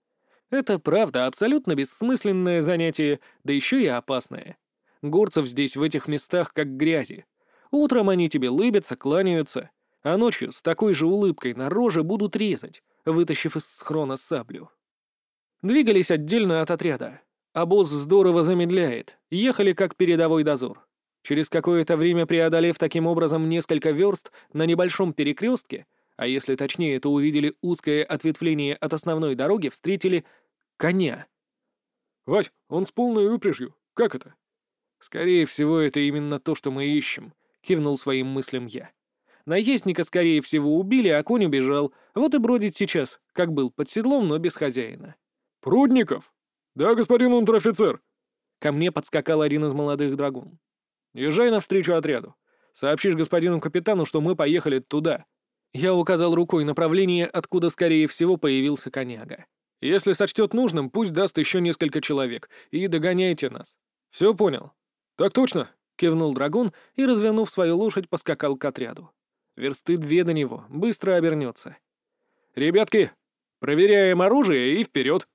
Это правда абсолютно бессмысленное занятие, да еще и опасное. Горцев здесь в этих местах как грязи. Утром они тебе лыбятся, кланяются, а ночью с такой же улыбкой на роже будут резать, вытащив из схрона саблю. Двигались отдельно от отряда. Обоз здорово замедляет, ехали как передовой дозор. Через какое-то время, преодолев таким образом несколько верст на небольшом перекрестке, а если точнее, то увидели узкое ответвление от основной дороги, встретили коня. «Вась, он с полной упряжью. Как это?» «Скорее всего, это именно то, что мы ищем», — кивнул своим мыслям я. «Наездника, скорее всего, убили, а конь убежал. Вот и бродит сейчас, как был, под седлом, но без хозяина». «Прудников?» «Да, господин унтер-офицер». Ко мне подскакал один из молодых драгун. «Езжай навстречу отряду. Сообщишь господину капитану, что мы поехали туда». Я указал рукой направление, откуда, скорее всего, появился коняга. «Если сочтет нужным, пусть даст еще несколько человек, и догоняйте нас. Все понял?» «Так точно», — кивнул драгун и, развернув свою лошадь, поскакал к отряду. Версты 2 до него, быстро обернется. «Ребятки, проверяем оружие и вперед!»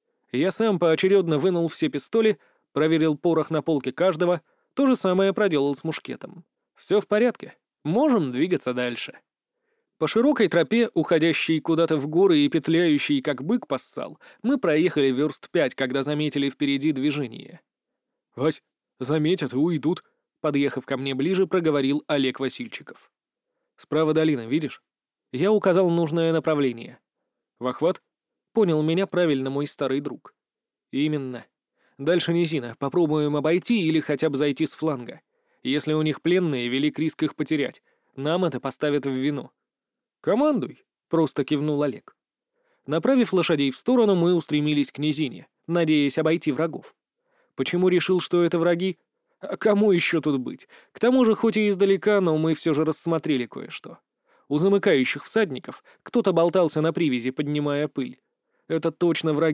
Я сам поочередно вынул все пистоли, проверил порох на полке каждого, то же самое проделал с мушкетом. Все в порядке, можем двигаться дальше. По широкой тропе, уходящей куда-то в горы и петляющей, как бык поссал, мы проехали верст 5, когда заметили впереди движение. «Вась, заметят и уйдут», — подъехав ко мне ближе, проговорил Олег Васильчиков. «Справа долина, видишь?» Я указал нужное направление. «В охват?» — понял меня правильно мой старый друг. «Именно. Дальше низина, попробуем обойти или хотя бы зайти с фланга. Если у них пленные, велик риск их потерять. Нам это поставят в вину». «Командуй», — просто кивнул Олег. Направив лошадей в сторону, мы устремились к низине, надеясь обойти врагов. Почему решил, что это враги? А кому еще тут быть? К тому же, хоть и издалека, но мы все же рассмотрели кое-что. У замыкающих всадников кто-то болтался на привязи, поднимая пыль. Это точно враги.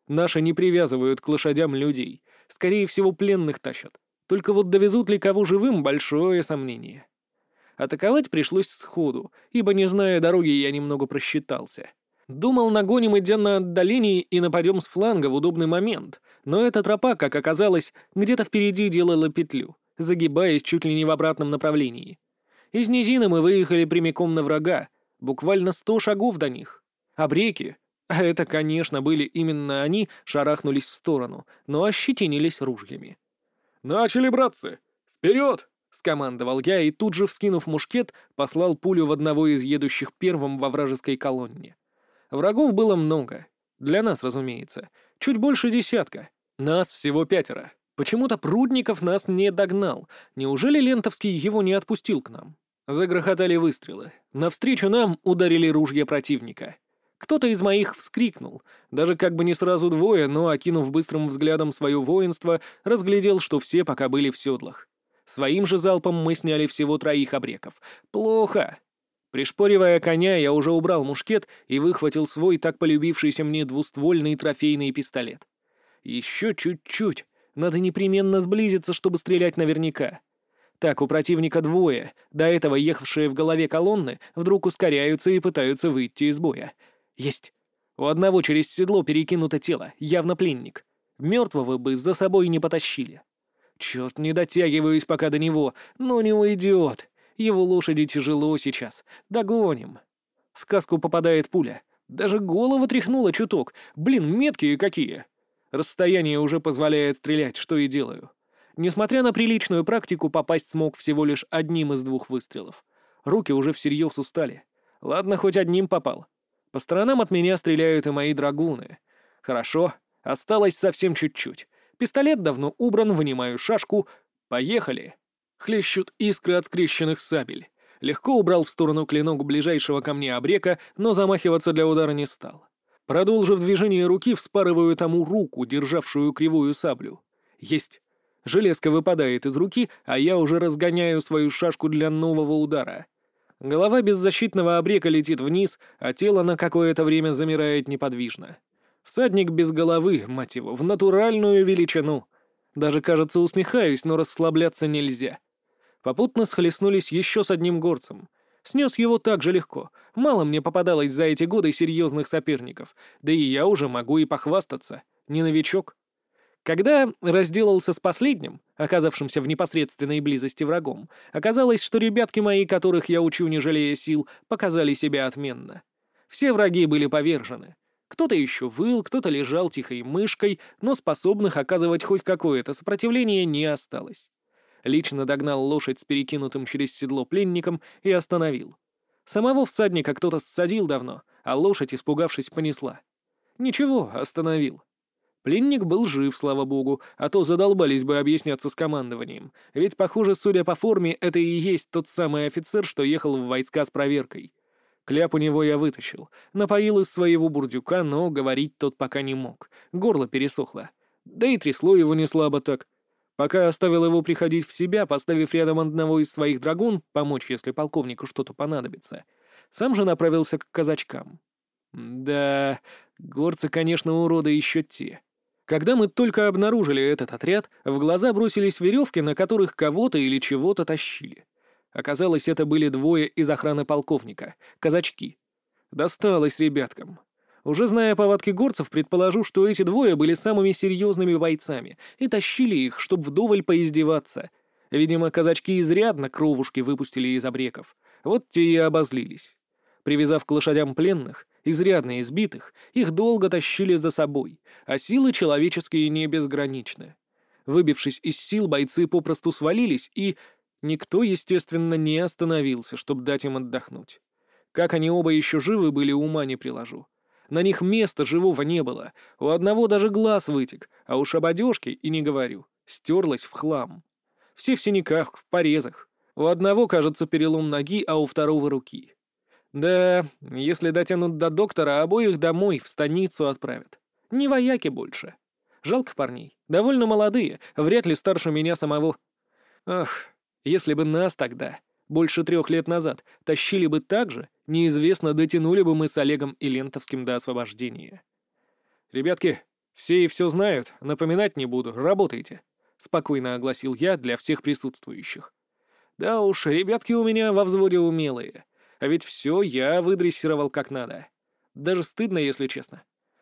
Наши не привязывают к лошадям людей. Скорее всего, пленных тащат. Только вот довезут ли кого живым — большое сомнение. Атаковать пришлось сходу, ибо, не зная дороги, я немного просчитался. Думал, нагоним, идя на отдалении, и нападем с фланга в удобный момент, но эта тропа, как оказалось, где-то впереди делала петлю, загибаясь чуть ли не в обратном направлении. Из низины мы выехали прямиком на врага, буквально 100 шагов до них. Обреки, а это, конечно, были именно они, шарахнулись в сторону, но ощетинились ружьями. «Начали, братцы! Вперед!» — скомандовал я и тут же, вскинув мушкет, послал пулю в одного из едущих первым во вражеской колонне. Врагов было много. Для нас, разумеется. Чуть больше десятка. Нас всего 5. Почему-то Прудников нас не догнал. Неужели Лентовский его не отпустил к нам? Загрохотали выстрелы. Навстречу нам ударили ружья противника. Кто-то из моих вскрикнул. Даже как бы не сразу двое, но, окинув быстрым взглядом свое воинство, разглядел, что все пока были в седлах. Своим же залпом мы сняли всего 3 обреков. Плохо. Пришпоривая коня, я уже убрал мушкет и выхватил свой так полюбившийся мне двуствольный трофейный пистолет. Еще чуть-чуть. Надо непременно сблизиться, чтобы стрелять наверняка. Так, у противника 2, до этого ехавшие в голове колонны, вдруг ускоряются и пытаются выйти из боя. Есть. У одного через седло перекинуто тело, явно пленник. Мертвого бы за собой не потащили. Черт, не дотягиваюсь пока до него, но не уйдет. Его лошади тяжело сейчас. Догоним. В каску попадает пуля. Даже голову тряхнула чуток. Блин, меткие какие. Расстояние уже позволяет стрелять, что и делаю. Несмотря на приличную практику, попасть смог всего лишь одним из 2 выстрелов. Руки уже всерьез устали. Ладно, хоть одним попал. По сторонам от меня стреляют и мои драгуны. Хорошо, осталось совсем чуть-чуть. Пистолет давно убран, вынимаю шашку. Поехали. Хлещут искры от скрещенных сабель. Легко убрал в сторону клинок ближайшего ко мне обрека, но замахиваться для удара не стал. Продолжив движение руки, вспарываю тому руку, державшую кривую саблю. Есть. Железка выпадает из руки, а я уже разгоняю свою шашку для нового удара. Голова беззащитного обрека летит вниз, а тело на какое-то время замирает неподвижно. Всадник без головы, мать его, в натуральную величину. Даже, кажется, усмехаюсь, но расслабляться нельзя. Попутно схлестнулись еще с одним горцем. Снес его так же легко. Мало мне попадалось за эти годы серьезных соперников. Да и я уже могу и похвастаться. Не новичок. Когда разделался с последним, оказавшимся в непосредственной близости врагом, оказалось, что ребятки мои, которых я учу не жалея сил, показали себя отменно. Все враги были повержены. Кто-то еще выл, кто-то лежал тихой мышкой, но способных оказывать хоть какое-то сопротивление не осталось. Лично догнал лошадь с перекинутым через седло пленником и остановил. Самого всадника кто-то ссадил давно, а лошадь, испугавшись, понесла. Ничего, остановил. Пленник был жив, слава богу, а то задолбались бы объясняться с командованием. Ведь, похоже, судя по форме, это и есть тот самый офицер, что ехал в войска с проверкой. Кляп у него я вытащил. Напоил из своего бурдюка, но говорить тот пока не мог. Горло пересохло. Да и трясло его не слабо так. Пока оставил его приходить в себя, поставив рядом одного из своих драгун, помочь, если полковнику что-то понадобится, сам же направился к казачкам. Да, горцы, конечно, уроды еще те. Когда мы только обнаружили этот отряд, в глаза бросились веревки, на которых кого-то или чего-то тащили. Оказалось, это были 2 из охраны полковника, казачки. Досталось ребяткам. Уже зная повадки горцев, предположу, что эти 2 были самыми серьезными бойцами и тащили их, чтобы вдоволь поиздеваться. Видимо, казачки изрядно кровушки выпустили из обреков. Вот те и обозлились. Привязав к лошадям пленных, изрядно избитых, их долго тащили за собой, а силы человеческие не безграничны. Выбившись из сил, бойцы попросту свалились, и никто, естественно, не остановился, чтобы дать им отдохнуть. Как они оба еще живы были, ума не приложу. На них места живого не было, у одного даже глаз вытек, а уж об одежке и не говорю, стерлась в хлам. Все в синяках, в порезах. У одного, кажется, перелом ноги, а у второго руки. Да, если дотянут до доктора, обоих домой, в станицу отправят. Не вояки больше. Жалко парней, довольно молодые, вряд ли старше меня самого. Ах, если бы нас тогда, больше 3 лет назад, тащили бы так же, неизвестно, дотянули бы мы с Олегом и Лентовским до освобождения. «Ребятки, Все и все знают, напоминать не буду, работайте», — спокойно огласил я для всех присутствующих. Да уж, ребятки у меня во взводе умелые. А ведь все я выдрессировал как надо. Даже стыдно, если честно.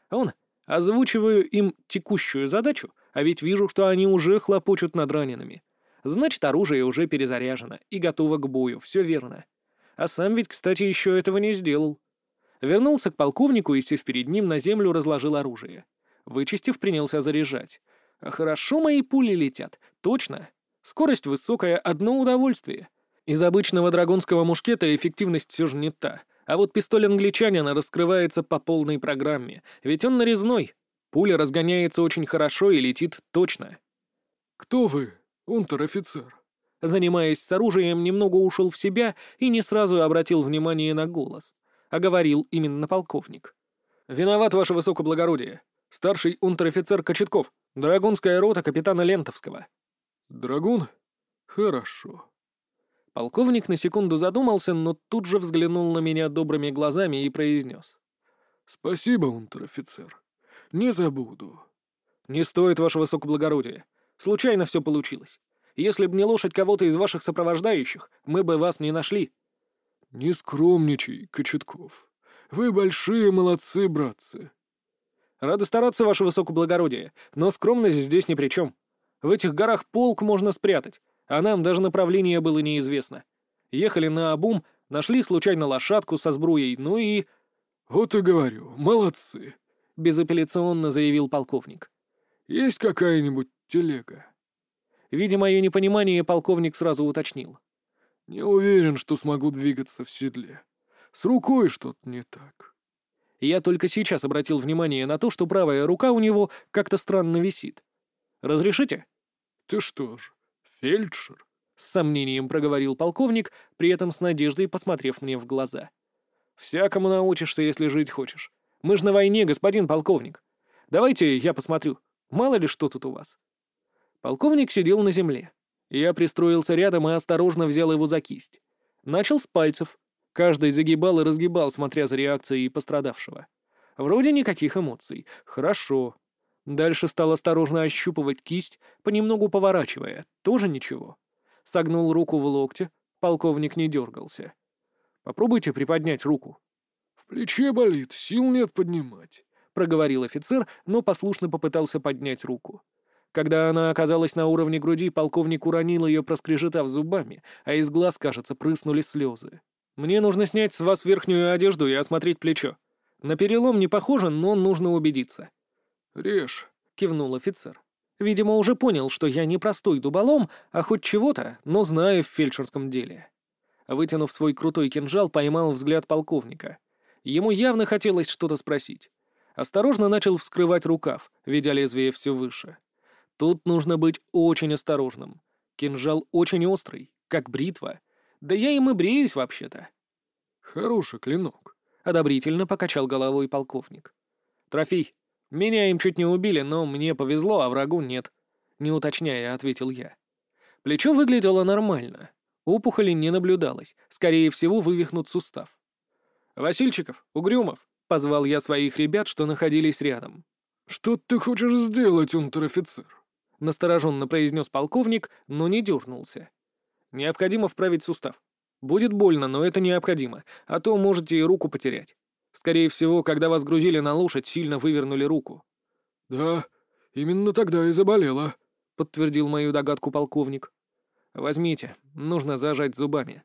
Озвучиваю им текущую задачу, а ведь вижу, что они уже хлопочут над ранеными. Значит, оружие уже перезаряжено и готово к бою, все верно. А сам ведь, кстати, еще этого не сделал. Вернулся к полковнику и, сев перед ним, на землю разложил оружие. Вычистив, принялся заряжать. А хорошо мои пули летят, точно. Скорость высокая, одно удовольствие. Из обычного драгунского мушкета эффективность все же не та. А вот пистоль англичанина раскрывается по полной программе, ведь он нарезной. Пуля разгоняется очень хорошо и летит точно. «Кто вы, унтер-офицер?» Занимаясь с оружием, немного ушел в себя и не сразу обратил внимание на голос. А говорил именно полковник. «Виноват, ваше высокоблагородие. Старший унтер-офицер Кочетков, драгунская рота капитана Лентовского». «Драгун? Хорошо». Полковник на секунду задумался, но тут же взглянул на меня добрыми глазами и произнес. «Спасибо, унтер-офицер. Не забуду». «Не стоит, ваше высокоблагородие. Случайно все получилось. Если б не лошадь кого-то из ваших сопровождающих, мы бы вас не нашли». «Не скромничай, Кочетков. Вы большие молодцы, братцы». «Рады стараться, ваше высокоблагородие, но скромность здесь ни при чем. В этих горах полк можно спрятать, а нам даже направление было неизвестно. Ехали наобум, нашли случайно лошадку со сбруей, ну и...» «Вот и говорю, молодцы», — безапелляционно заявил полковник. «Есть какая-нибудь телега?» Видя мое непонимание, полковник сразу уточнил. «Не уверен, что смогу двигаться в седле. С рукой что-то не так». Я только сейчас обратил внимание на то, что правая рука у него как-то странно висит. «Разрешите?» «Ты что ж, фельдшер?» — с сомнением проговорил полковник, при этом с надеждой посмотрев мне в глаза. «Всякому научишься, если жить хочешь. Мы же на войне, господин полковник. Давайте я посмотрю. Мало ли что тут у вас». Полковник сидел на земле. Я пристроился рядом и осторожно взял его за кисть. Начал с пальцев. Каждый загибал и разгибал, смотря за реакцией пострадавшего. Вроде никаких эмоций. Хорошо. Дальше стал осторожно ощупывать кисть, понемногу поворачивая. Тоже ничего. Согнул руку в локте. Полковник не дергался. «Попробуйте приподнять руку». «В плече болит, сил нет поднимать», — проговорил офицер, но послушно попытался поднять руку. Когда она оказалась на уровне груди, полковник уронил ее, проскрежетав зубами, а из глаз, кажется, прыснули слезы. «Мне нужно снять с вас верхнюю одежду и осмотреть плечо. На перелом не похоже, но нужно убедиться». «Режь», — кивнул офицер. Видимо, уже понял, что я не простой дуболом, а хоть чего-то, но знаю в фельдшерском деле. Вытянув свой крутой кинжал, поймал взгляд полковника. Ему явно хотелось что-то спросить. Осторожно начал вскрывать рукав, ведя лезвие все выше. Тут нужно быть очень осторожным. Кинжал очень острый, как бритва. Да я им и бреюсь вообще-то. «Хороший клинок», — одобрительно покачал головой полковник. «Трофей. Меня им чуть не убили, но мне повезло, а врагу нет», — не уточняя, ответил я. Плечо выглядело нормально. Опухоли не наблюдалось. Скорее всего, вывихнут сустав. «Васильчиков, Угрюмов», — позвал я своих ребят, что находились рядом. «Что ты хочешь сделать, унтер-офицер?» — настороженно произнес полковник, но не дернулся. «Необходимо вправить сустав. Будет больно, но это необходимо, а то можете и руку потерять. Скорее всего, когда вас грузили на лошадь, сильно вывернули руку». «Да, именно тогда и заболела», — подтвердил мою догадку полковник. «Возьмите, нужно зажать зубами».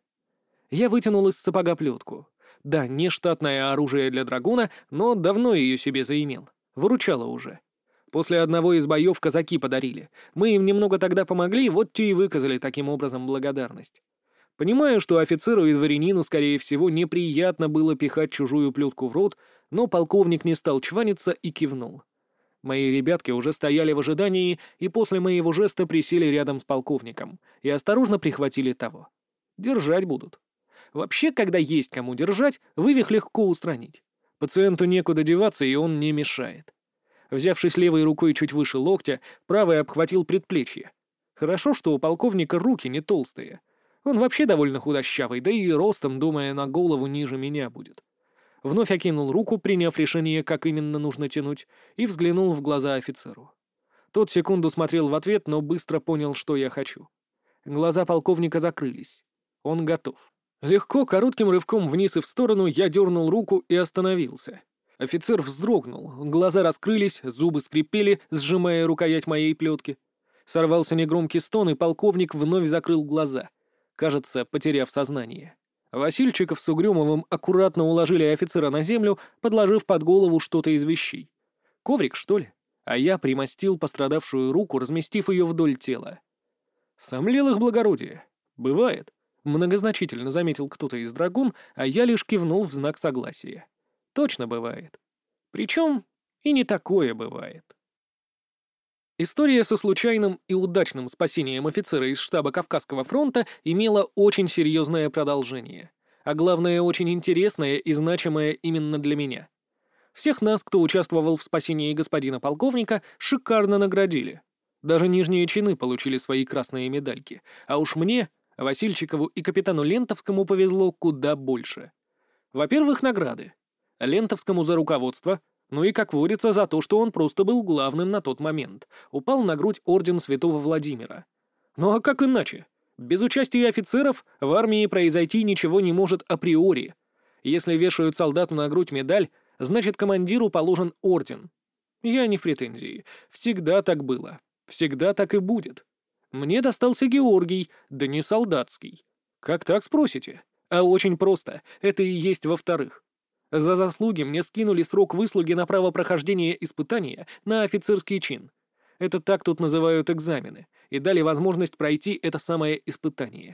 Я вытянул из сапога плетку. Да, не штатное оружие для драгуна, но давно ее себе заимел. Выручало уже. После одного из боев казаки подарили. Мы им немного тогда помогли, вот те и выказали таким образом благодарность. Понимаю, что офицеру и дворянину, скорее всего, неприятно было пихать чужую плетку в рот, но полковник не стал чваниться и кивнул. Мои ребятки уже стояли в ожидании и после моего жеста присели рядом с полковником и осторожно прихватили того. Держать будут. Вообще, когда есть кому держать, вывих легко устранить. Пациенту некуда деваться, и он не мешает. Взявшись левой рукой чуть выше локтя, правой обхватил предплечье. Хорошо, что у полковника руки не толстые. Он вообще довольно худощавый, да и ростом, думая, на голову ниже меня будет. Вновь окинул руку, приняв решение, как именно нужно тянуть, и взглянул в глаза офицеру. Тот секунду смотрел в ответ, но быстро понял, что я хочу. Глаза полковника закрылись. Он готов. Легко, коротким рывком вниз и в сторону я дернул руку и остановился. Офицер вздрогнул, глаза раскрылись, зубы скрипели, сжимая рукоять моей плетки. Сорвался негромкий стон, и полковник вновь закрыл глаза, кажется, потеряв сознание. Васильчиков с Угрюмовым аккуратно уложили офицера на землю, подложив под голову что-то из вещей. Коврик, что ли? А я примостил пострадавшую руку, разместив ее вдоль тела. «Сомлел их благородие. Бывает», — многозначительно заметил кто-то из драгун, а я лишь кивнул в знак согласия. «Точно бывает. Причем и не такое бывает». История со случайным и удачным спасением офицера из штаба Кавказского фронта имела очень серьезное продолжение, а главное, очень интересное и значимое именно для меня. Всех нас, кто участвовал в спасении господина полковника, шикарно наградили. Даже нижние чины получили свои красные медальки, а уж мне, Васильчикову и капитану Лентовскому повезло куда больше. Во-первых, награды. Лентовскому за руководство, ну и, как водится, за то, что он просто был главным на тот момент. Упал на грудь орден Святого Владимира. Ну а как иначе? Без участия офицеров в армии произойти ничего не может априори. Если вешают солдату на грудь медаль, значит, командиру положен орден. Я не в претензии. Всегда так было. Всегда так и будет. Мне достался Георгий, да не солдатский. Как так, спросите? А очень просто. Это и есть во-вторых. За заслуги мне скинули срок выслуги на право прохождения испытания на офицерский чин. Это так тут называют экзамены. И дали возможность пройти это самое испытание.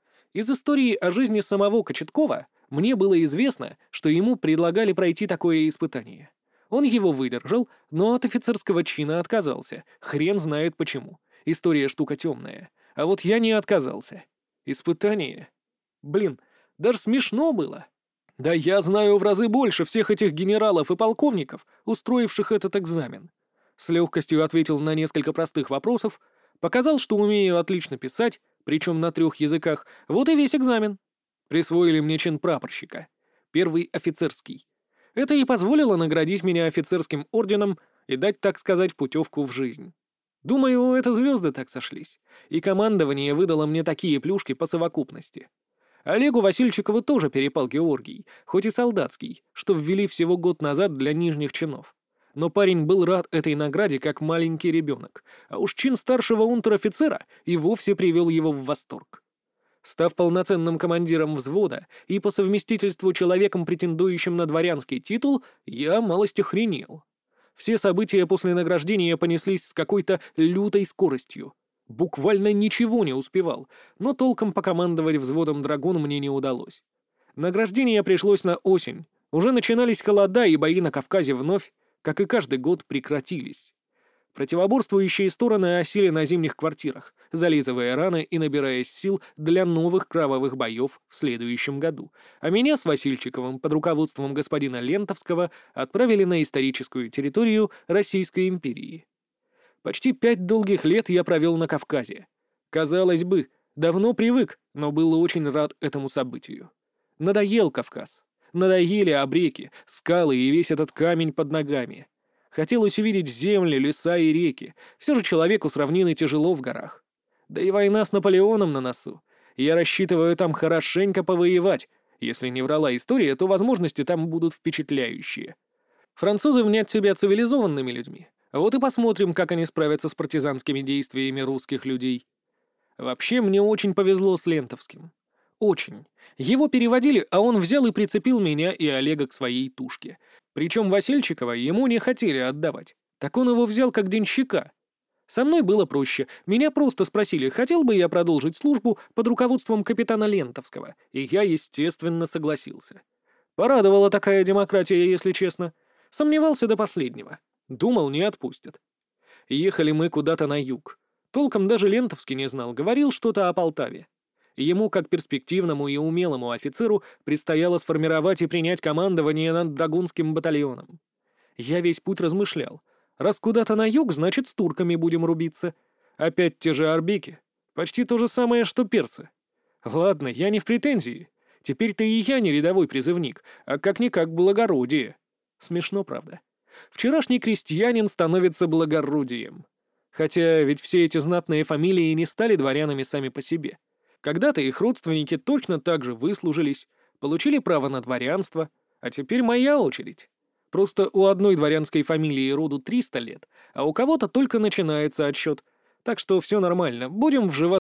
Из истории о жизни самого Кочеткова мне было известно, что ему предлагали пройти такое испытание. Он его выдержал, но от офицерского чина отказался. Хрен знает почему. История штука темная. А вот я не отказался. Испытание. Блин, даже смешно было. Да я знаю в разы больше всех этих генералов и полковников, устроивших этот экзамен. С легкостью ответил на несколько простых вопросов, показал, что умею отлично писать, причем на 3 языках, вот и весь экзамен. Присвоили мне чин прапорщика. Первый офицерский. Это и позволило наградить меня офицерским орденом и дать, так сказать, путевку в жизнь. Думаю, это звезды так сошлись. И командование выдало мне такие плюшки по совокупности. Олегу Васильчикову тоже перепал Георгий, хоть и солдатский, что ввели всего год назад для нижних чинов. Но парень был рад этой награде, как маленький ребенок, а уж чин старшего унтер-офицера и вовсе привел его в восторг. Став полноценным командиром взвода и по совместительству человеком, претендующим на дворянский титул, я малость охренел. Все события после награждения понеслись с какой-то лютой скоростью. Буквально ничего не успевал, но толком покомандовать взводом «Драгун» мне не удалось. Награждение пришлось на осень. Уже начинались холода, и бои на Кавказе вновь, как и каждый год, прекратились. Противоборствующие стороны осели на зимних квартирах, зализывая раны и набираясь сил для новых кровавых боев в следующем году, а меня с Васильчиковым под руководством господина Лентовского отправили на историческую территорию Российской империи. Почти 5 долгих лет я провел на Кавказе. Казалось бы, давно привык, но был очень рад этому событию. Надоел Кавказ. Надоели обреки, скалы и весь этот камень под ногами. Хотелось увидеть земли, леса и реки. Все же человеку с равнины тяжело в горах. Да и война с Наполеоном на носу. Я рассчитываю там хорошенько повоевать. Если не врала история, то возможности там будут впечатляющие. Французы мнят себя цивилизованными людьми. Вот и посмотрим, как они справятся с партизанскими действиями русских людей. Вообще, мне очень повезло с Лентовским. Очень. Его переводили, а он взял и прицепил меня и Олега к своей тушке. Причем Васильчикова ему не хотели отдавать. Так он его взял как денщика. Со мной было проще. Меня просто спросили, хотел бы я продолжить службу под руководством капитана Лентовского, и я, естественно, согласился. Порадовала такая демократия, если честно. Сомневался до последнего. Думал, не отпустят. Ехали мы куда-то на юг. Толком даже Лентовский не знал, говорил что-то о Полтаве. Ему, как перспективному и умелому офицеру, предстояло сформировать и принять командование над Драгунским батальоном. Я весь путь размышлял. Раз куда-то на юг, значит, с турками будем рубиться. Опять те же арбеки. Почти то же самое, что персы. Ладно, я не в претензии. Теперь-то и я не рядовой призывник, а как-никак благородие. Смешно, правда? Вчерашний крестьянин становится благородием. Хотя ведь все эти знатные фамилии не стали дворянами сами по себе. Когда-то их родственники точно так же выслужились, получили право на дворянство, а теперь моя очередь. Просто у одной дворянской фамилии роду 300 лет, а у кого-то только начинается отсчет. Так что все нормально, будем вживаться